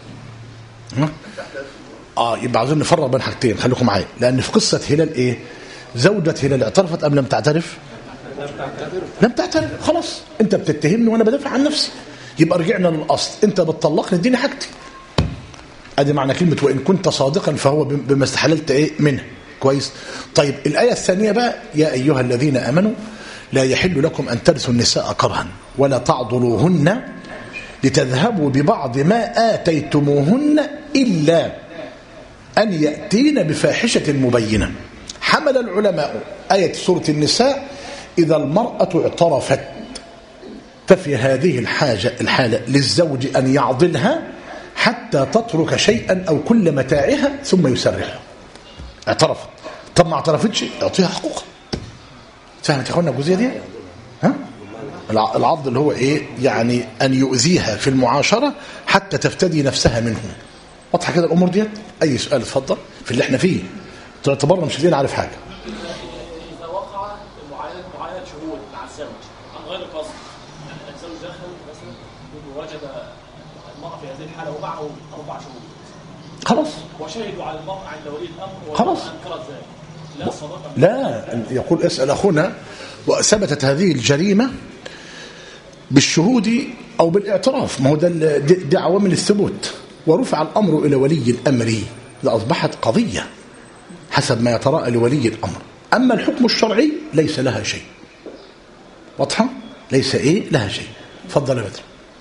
[SPEAKER 1] يبقى عاوزين نفرق بين حاجتين، خليكم معايا، لأن في قصة هلال إيه؟ زوجة هلال اعترفت أم لم تعترف؟ لم تعترف. خلاص أنت بتتهمني وأنا بدافع عن نفسي، يبقى رجعنا للأصل، أنت بتطلقني اديني حاجتي. ادي معنى كلمة وإن كنت صادقا فهو بما استحللت إيه منه. كويس؟ طيب الآية الثانية بقى يا أيها الذين آمنوا لا يحل لكم أن ترثوا النساء كرها ولا تعضلوهن لتذهبوا ببعض ما آتيتموهن إلا أن يأتين بفاحشة مبينة. حمل العلماء آية سورة النساء إذا المرأة اعترفت، ففي هذه الحالة للزوج أن يعضلها حتى تترك شيئا أو كل متاعها ثم يسرحها. اعترفت، طب ما اعترفتش اعطيها حقوقها. فهمت يا اخوانا الجزئيه دي؟ العض اللي هو ايه؟ يعني ان يؤذيها في المعاشره حتى تفتدي نفسها منه. واضحه كده الامور ديت؟ اي سؤال اتفضل في اللي احنا فيه، تعتبرنا مش قادرين نعرف حاجه.
[SPEAKER 4] اذا وقع معاينه شهود مع الزوج عن غير قصد، يعني الزوج دخل مثلا ووجد المرأة في هذه الحاله ومعه 4 شهود
[SPEAKER 1] خلاص
[SPEAKER 4] وشهدوا على المرأة عند ولي الامر
[SPEAKER 1] خلاص
[SPEAKER 4] وانكرت ذلك، لا صدقه.
[SPEAKER 1] لا، يقول اسال اخونا وثبتت هذه الجريمه بالشهود او بالاعتراف، ما هو ده عوامل الثبوت، ورفع الامر الى ولي الامر لاصبحت قضيه حسب ما يتراءى لولي الامر. اما الحكم الشرعي ليس لها شيء. واضحه؟ ليس ايه لها شيء. اتفضل يا بدر.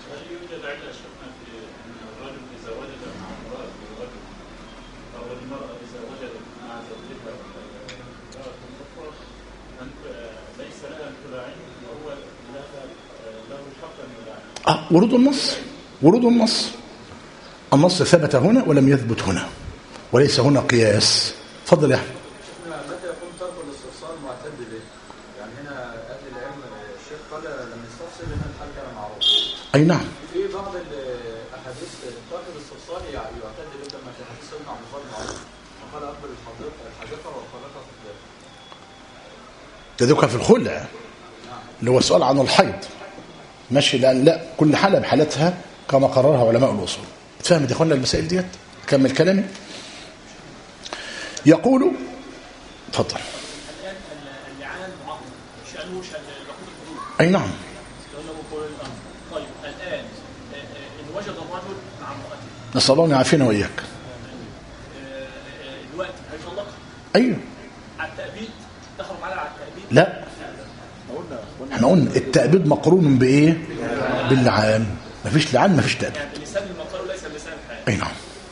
[SPEAKER 1] ورود النص ثبت هنا ولم يثبت هنا، وليس هنا قياس. تفضل يا احمد.
[SPEAKER 5] متى يكون ترك الاستفسار معتد به؟ يعني هنا اهل العلم الشيخ قال لم يستفسر لان الحال كان معروف.
[SPEAKER 1] اي نعم.
[SPEAKER 5] في بعض الاحاديث ترك الاستفسار يعتد به لما في حديث سيدنا عبد الله بن عمر وقال اقبل الحديقه وخلقها في الباب.
[SPEAKER 1] تذكر في الخلع اللي هو سؤال عن الحيض. ماشي؟ لأن لا، كل حالة بحالتها كما قررها علماء الأصول. فهمت يا اخوانا المسائل ديت؟ كمل كلامي. يقول تفضل.
[SPEAKER 4] الان اللعان معقد شانه شان عقود الحدود.
[SPEAKER 1] اي نعم.
[SPEAKER 4] طيب الان ان وجد الرجل مع امراته،
[SPEAKER 1] نسال الله ان يعافينا واياك.
[SPEAKER 4] دلوقتي هيطلقها.
[SPEAKER 1] ايوه
[SPEAKER 4] على التأبيد، دخلوا معانا على التأبيد.
[SPEAKER 1] لا، احنا قلنا التأبيد مقرون بايه؟ باللعان. مفيش لعان مفيش تأبيد.
[SPEAKER 4] يعني اللسان المقال ليس اللسان الحال.
[SPEAKER 1] اي نعم.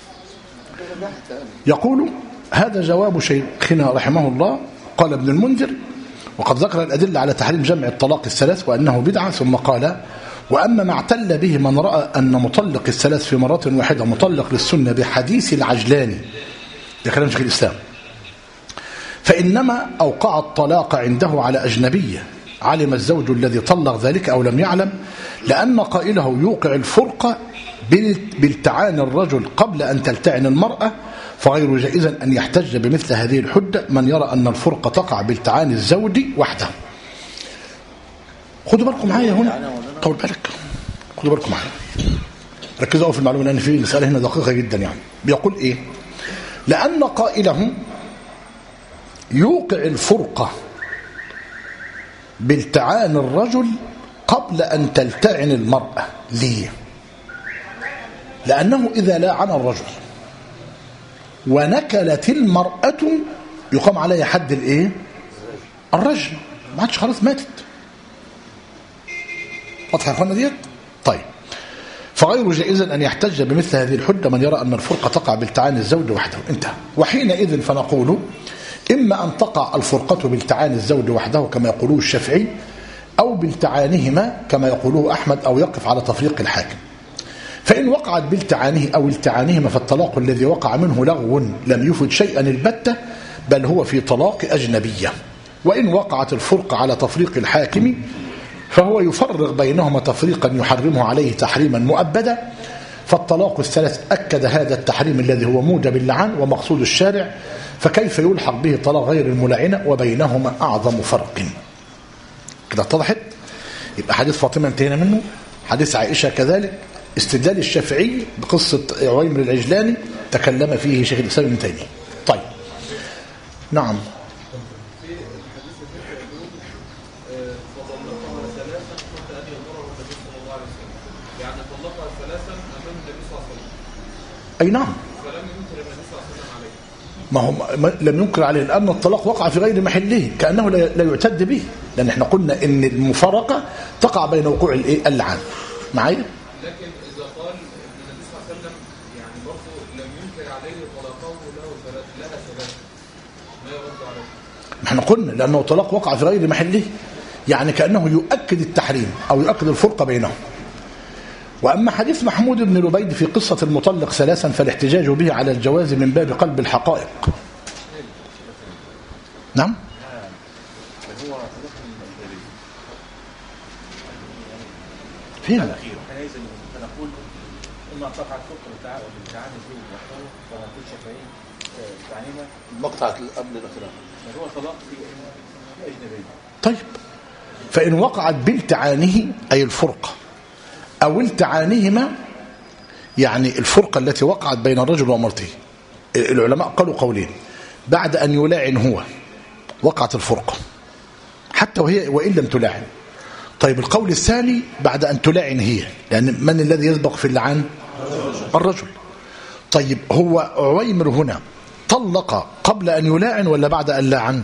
[SPEAKER 1] يقول هذا جواب شيخنا رحمه الله. قال ابن المنذر: وقد ذكر الأدلة على تحريم جمع الطلاق الثلاث وأنه بدعة، ثم قال: وأما ما اعتل به من رأى أن مطلق الثلاث في مرة واحدة مطلق للسنة بحديث العجلاني، ده كلام شيخ الإسلام، فإنما أوقع الطلاق عنده على أجنبية علم الزوج الذي طلق ذلك أو لم يعلم، لأن قائله يوقع الفرقة بالتعان الرجل قبل أن تلتعن المرأة، فغير جائز أن يحتج بمثل هذه الحجة من يرى أن الفرقة تقع بالتعان الزوج وحده. خدوا بالكم معايا هنا، طول بالك، خدوا بالكم معايا، ركزوا في المعلومة لأن في مسألة هنا دقيقة جدا. يعني بيقول إيه؟ لأن قائله يوقع الفرقة بالتعان الرجل قبل أن تلتعن المرأة. ليه؟ لأنه إذا لاعن الرجل ونكلت المرأة يقام عليها حد الإيه؟ الرجل، ما عادش خلاص ماتت. واضح يا أخوانا ديت؟ طيب، فغير جائز أن يحتج بمثل هذه الحجة من يرى أن الفرقة تقع بالتعاني الزوج وحده. انتهى. وحينئذ فنقول إما أن تقع الفرقة بالتعاني الزوج وحده كما يقوله الشافعي، أو بالتعانيهما كما يقوله أحمد، أو يقف على تفريق الحاكم. فإن وقعت بالتعانيه أو التعانيهما فالطلاق الذي وقع منه لغو لم يفد شيئا البتة، بل هو في طلاق أجنبية. وإن وقعت الفرقة على تفريق الحاكم فهو يفرق بينهما تفريقا يحرمه عليه تحريما مؤبدا، فالطلاق الثلاث أكد هذا التحريم الذي هو موجب اللعان ومقصود الشارع، فكيف يلحق به طلاق غير الملعنة وبينهما أعظم فرق. كده اتضحت؟ يبقى حديث فاطمة انتهينا منه، حديث عائشة كذلك، استدلال الشافعي بقصة عويمر العجلاني تكلم فيه شيخ الإسلام ابن تيمية. طيب، نعم. أي نعم، ما هو لم ينكر عليه لأن الطلاق وقع في غير محله، كأنه لا يعتد به، لأن احنا قلنا إن المفارقة تقع بين وقوع اللعان. معايا؟
[SPEAKER 5] لكن إذا قال النبي صلى الله عليه وسلم يعني برضه لم ينكر عليه طلاقه لها ثلاث، ما يرد عليه؟
[SPEAKER 1] احنا قلنا لأنه طلاق وقع في غير محله، يعني كأنه يؤكد التحريم أو يؤكد الفرقة بينهم. وأما حديث محمود بن لبيد في قصة المطلق ثلاثا فالاحتجاج به على الجواز من باب قلب الحقائق. نعم. فين؟
[SPEAKER 2] حينئذ فنقول إما تقع الفرقة بالتعاني الزوج وحده فما نقول شافعي تعانينا
[SPEAKER 1] المقطع قبل الأخيرة
[SPEAKER 2] هو طلاق في أجنبي.
[SPEAKER 1] طيب، فإن وقعت بالتعانيه أي الفرقة أو التعانيهما، يعني الفرقة التي وقعت بين الرجل ومرته، العلماء قالوا قولين: بعد أن يلاعن هو وقعت الفرقة حتى وإن لم تلاعن. طيب، القول الثاني بعد أن تلاعن هي، لأن من الذي يسبق في اللعان؟ الرجل. طيب، هو عويمر هنا طلق قبل أن يلاعن ولا بعد أن لاعن؟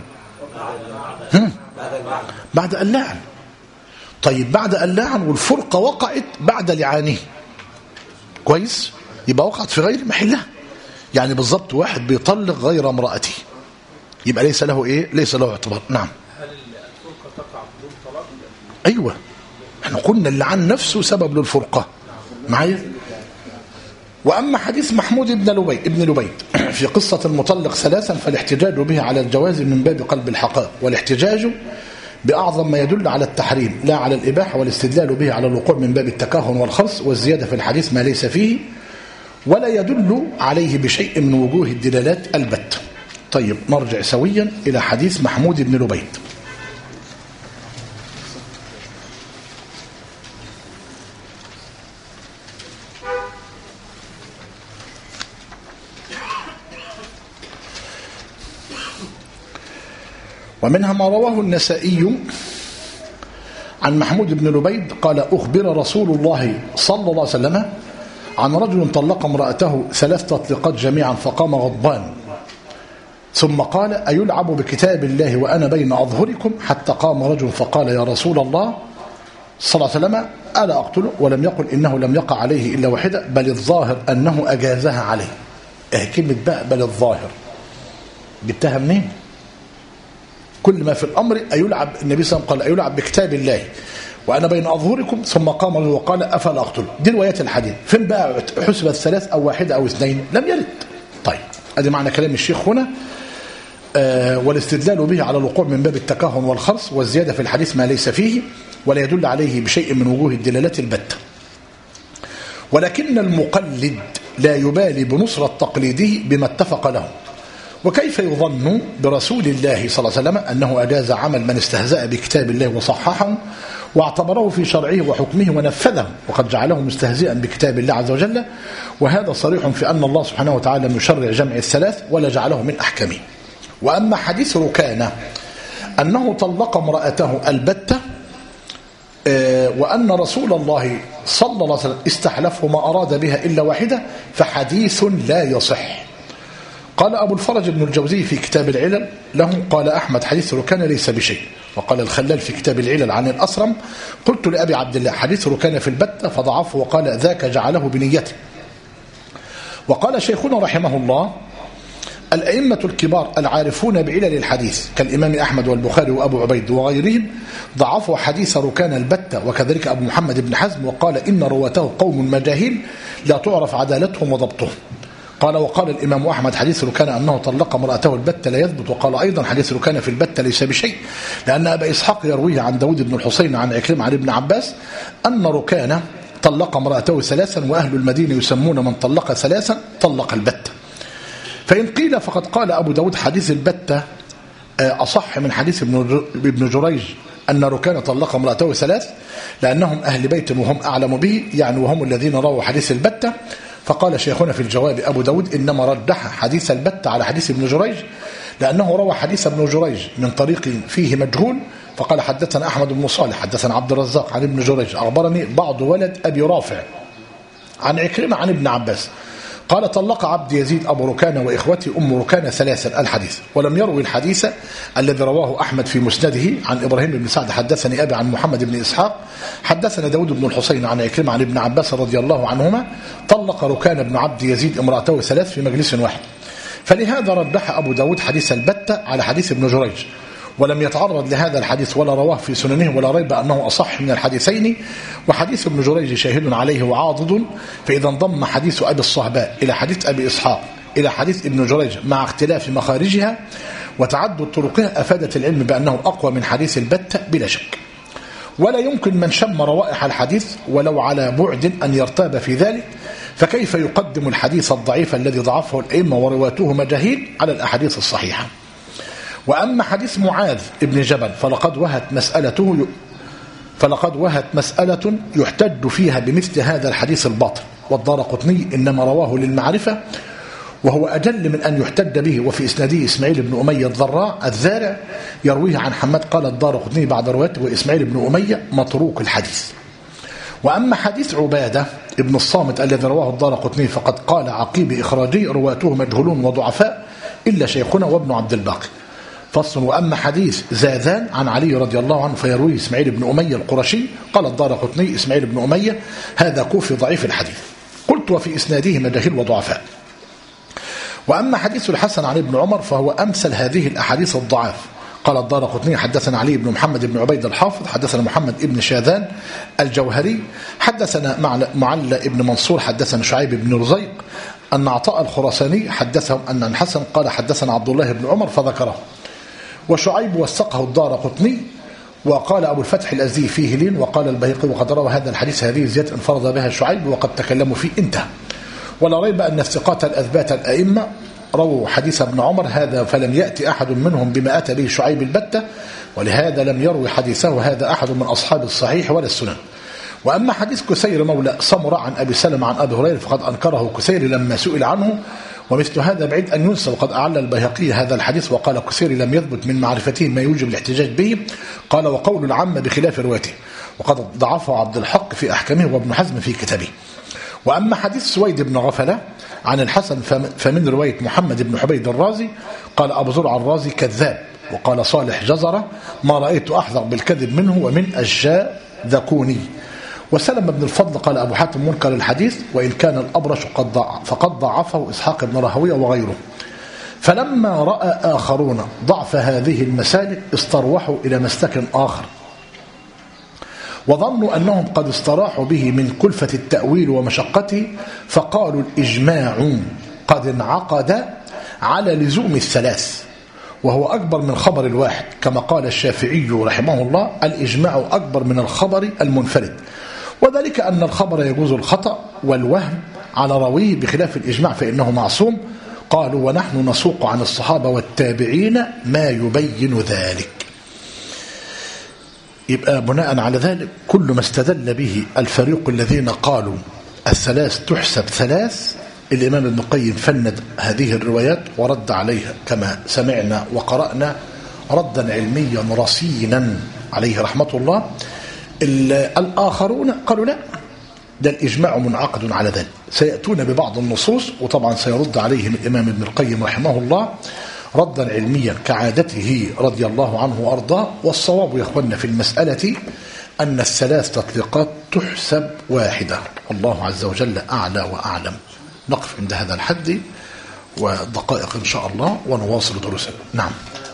[SPEAKER 1] بعد أن لاعن. طيب، بعد أن لاعن والفرقة وقعت بعد لعانه، كويس؟ يبقى وقعت في غير محلها، يعني بالضبط واحد بيطلق غير امرأته، يبقى ليس له إيه؟ ليس له اعتبار. نعم.
[SPEAKER 4] هل الفرقة تقع بدون طلاق؟
[SPEAKER 1] أيوة، احنا قلنا اللعان نفسه سبب للفرقة. معايا؟ وأما حديث محمود ابن لبيد في قصة المطلق ثلاثا فالاحتجاج به على الجواز من باب قلب الحقائق، والاحتجاج بأعظم ما يدل على التحريم لا على الإباحة، والاستدلال به على الوقوع من باب التكهن والخرص، والزيادة في الحديث ما ليس فيه ولا يدل عليه بشيء من وجوه الدلالات البتة. طيب، نرجع سويا إلى حديث محمود بن لبيد. ومنها ما رواه النسائي عن محمود بن لبيد قال: أخبر رسول الله صلى الله عليه وسلم عن رجل طلق امرأته 3 تطليقات جميعا فقام غضبان ثم قال أيلعب بكتاب الله وأنا بين أظهركم حتى قام رجل فقال يا رسول الله صلى الله عليه وسلم ألا أقتله ولم يقل إنه لم يقع عليه إلا واحدة بل الظاهر أنه أجازها عليه. كلمة بقى بل الظاهر جبتها منين؟ كل ما في الأمر أيلعب النبي صلى الله عليه وسلم قال أيلعب بكتاب الله وأنا بين أظهركم ثم قام رجل وقال أفلا أقتله. دي روايات الحديث. فين بقى حسبت ثلاث أو واحدة أو اثنين؟ لم يرد. طيب أدي معنى كلام الشيخ هنا والاستدلال به على الوقوع من باب التكهن والخرص والزيادة في الحديث ما ليس فيه ولا يدل عليه بشيء من وجوه الدلالات البتة. ولكن المقلد لا يبالي بنصرة تقليده بما اتفق له. وكيف يظن برسول الله صلى الله عليه وسلم أنه أجاز عمل من استهزأ بكتاب الله وصححه واعتبره في شرعه وحكمه ونفذه وقد جعله مستهزئا بكتاب الله عز وجل. وهذا صريح في أن الله سبحانه وتعالى لم يشرع جمع الثلاث ولا جعله من أحكامه. وأما حديث ركانة أنه طلق امرأته البتة وأن رسول الله صلى الله عليه وسلم استحلفه ما أراد بها إلا واحدة فحديث لا يصح. قال أبو الفرج بن الجوزي في كتاب العلل له قال أحمد حديث ركانة ليس بشيء. وقال الخلال في كتاب العلل عن الأسرم قلت لأبي عبد الله حديث ركانة في البتة فضعفه وقال ذاك جعله بنيته. وقال شيخنا رحمه الله الأئمة الكبار العارفون بعلل الحديث كالإمام أحمد والبخاري وأبو عبيد وغيرهم ضعفوا حديث ركان البتة وكذلك أبو محمد بن حزم وقال إن رواته قوم مجاهيل لا تعرف عدالتهم وضبطهم. وقال الإمام أحمد حديث ركان أنه طلق امرأته البتة لا يثبت. وقال أيضا حديث ركان في البتة ليس بشيء لأن أبا إسحاق يرويه عن داود بن الحسين عن عكرمة عن ابن عباس أن ركان طلق امرأته ثلاثا وأهل المدينة يسمون من طلق ثلاثا طلق البتة. فإن قيل فقد قال أبو داود حديث البتة أصح من حديث ابن جريج أن ركان طلق امرأته ثلاث لأنهم أهل بيت وهم أعلم به يعني وهم الذين رووا حديث البتة. فقال شيخنا في الجواب أبو داود إنما رجح حديث البتة على حديث ابن جريج لأنه روى حديث ابن جريج من طريق فيه مجهول. فقال حدثنا أحمد بن صالح حدثنا عبد الرزاق عن ابن جريج أخبرني بعض ولد أبي رافع عن عكرمة عن ابن عباس قال طلق عبد يزيد أبو ركانة وإخوته أم ركانة ثلاثا الحديث. ولم يروي الحديث الذي رواه أحمد في مسنده عن إبراهيم بن سعد حدثني أبي عن محمد بن إسحاق حدثنا داود بن الحسين عن عكرمة عن ابن عباس رضي الله عنهما طلق ركان بن عبد يزيد امرأته ثلاث في مجلس واحد. فلهذا رجح أبو داود حديث البتة على حديث ابن جريج ولم يتعرض لهذا الحديث ولا رواه في سننه ولا ريب أنه أصح من الحديثين. وحديث ابن جريج شاهد عليه وعاضد. فإذا انضم حديث أبي الصهباء إلى حديث أبي إسحاق إلى حديث ابن جريج مع اختلاف مخارجها وتعدد طرقها أفادت العلم بأنه أقوى من حديث البتة بلا شك. ولا يمكن من شم روائح الحديث ولو على بعد أن يرتاب في ذلك. فكيف يقدم الحديث الضعيف الذي ضعفه الأئمة ورواته مجاهيل على الأحاديث الصحيحة. وأما حديث معاذ ابن جبل فلقد وهت مسألة يحتج فيها بمثل هذا الحديث الباطل. والدارقطني إنما رواه للمعرفة وهو أجل من أن يحتج به. وفي إسناده إسماعيل بن أمية الذارع يرويه عن حماد قال الدارقطني بعد روايته وإسماعيل بن أمية متروك الحديث. وأما حديث عبادة ابن الصامت الذي رواه الدارقطني فقد قال عقيب إخراجي رواته مجهولون وضعفاء إلا شيخنا وابن عبد الباقي. فصل. وأما حديث زاذان عن علي رضي الله عنه فيرويه إسماعيل بن أمية القرشي قال الدارقطني إسماعيل بن أمية هذا كوفي ضعيف الحديث. قلت وفي إسناده مجاهيل وضعفاء. وأما حديث الحسن عن ابن عمر فهو أمثل هذه الأحاديث الضعاف. قال الدارقطني حدثنا علي بن محمد بن عبيد الحافظ حدثنا محمد بن شاذان الجوهري حدثنا معلى بن منصور حدثنا شعيب بن رزيق أن عطاء الخراساني حدثهم أن الحسن قال حدثنا عبد الله بن عمر فذكره. وشعيب وثقه الدارقطني. وقال أبو الفتح الأزدي فيه لين. وقال البيهقي وقد روى هذا الحديث هذه زيادة انفرد بها شعيب وقد تكلموا فيه انتهى. ولا ريب أن الثقات الأثبات الأئمة رووا حديث ابن عمر هذا فلم يأتي أحد منهم بما أتى به شعيب البتة ولهذا لم يروي حديثه هذا أحد من أصحاب الصحيح ولا السنن. وأما حديث كسير مولى سمرة عن أبي سلمة عن أبي هريرة فقد أنكره كسير لما سئل عنه ومثل هذا بعيد أن ينسى. وقد أعلى البيهقي هذا الحديث وقال كسير لم يثبت من معرفته ما يوجب الاحتجاج به. قال وقول العامة بخلاف روايته وقد ضعفه عبد الحق في أحكامه وابن حزم في كتابه. وأما حديث سويد بن غفلة عن الحسن فمن رواية محمد بن حبيد الرازي قال أبو زرع الرازي كذاب. وقال صالح جزرة ما رأيت أحذر بالكذب منه ومن أشجاء ذكوني. وسلم بن الفضل قال أبو حاتم منكر الحديث وإن كان الأبرش فقد ضعفه إسحاق بن راهويه وغيره. فلما رأى آخرون ضعف هذه المسالك استروحوا إلى مسلك آخر وظنوا أنهم قد استراحوا به من كلفة التأويل ومشقته فقالوا الإجماع قد انعقد على لزوم الثلاث وهو أكبر من خبر الواحد كما قال الشافعي رحمه الله الإجماع أكبر من الخبر المنفرد وذلك أن الخبر يجوز الخطأ والوهم على راويه بخلاف الإجماع فإنه معصوم. قالوا ونحن نسوق عن الصحابة والتابعين ما يبين ذلك. يبقى بناء على ذلك كل ما استدل به الفريق الذين قالوا الثلاث تحسب ثلاث الإمام ابن القيم فند هذه الروايات ورد عليها كما سمعنا وقرأنا ردا علميا رصينا عليه رحمة الله. الآخرون قالوا لا ده الإجماع منعقد على ذلك سيأتون ببعض النصوص وطبعا سيرد عليهم الإمام ابن القيم رحمه الله ردا علميا كعادته رضي الله عنه وأرضاه. والصواب يا أخوانا في المسألة أن الثلاث تطليقات تحسب واحدة والله عز وجل أعلى وأعلم. نقف عند هذا الحد ودقائق إن شاء الله ونواصل دروسنا. نعم.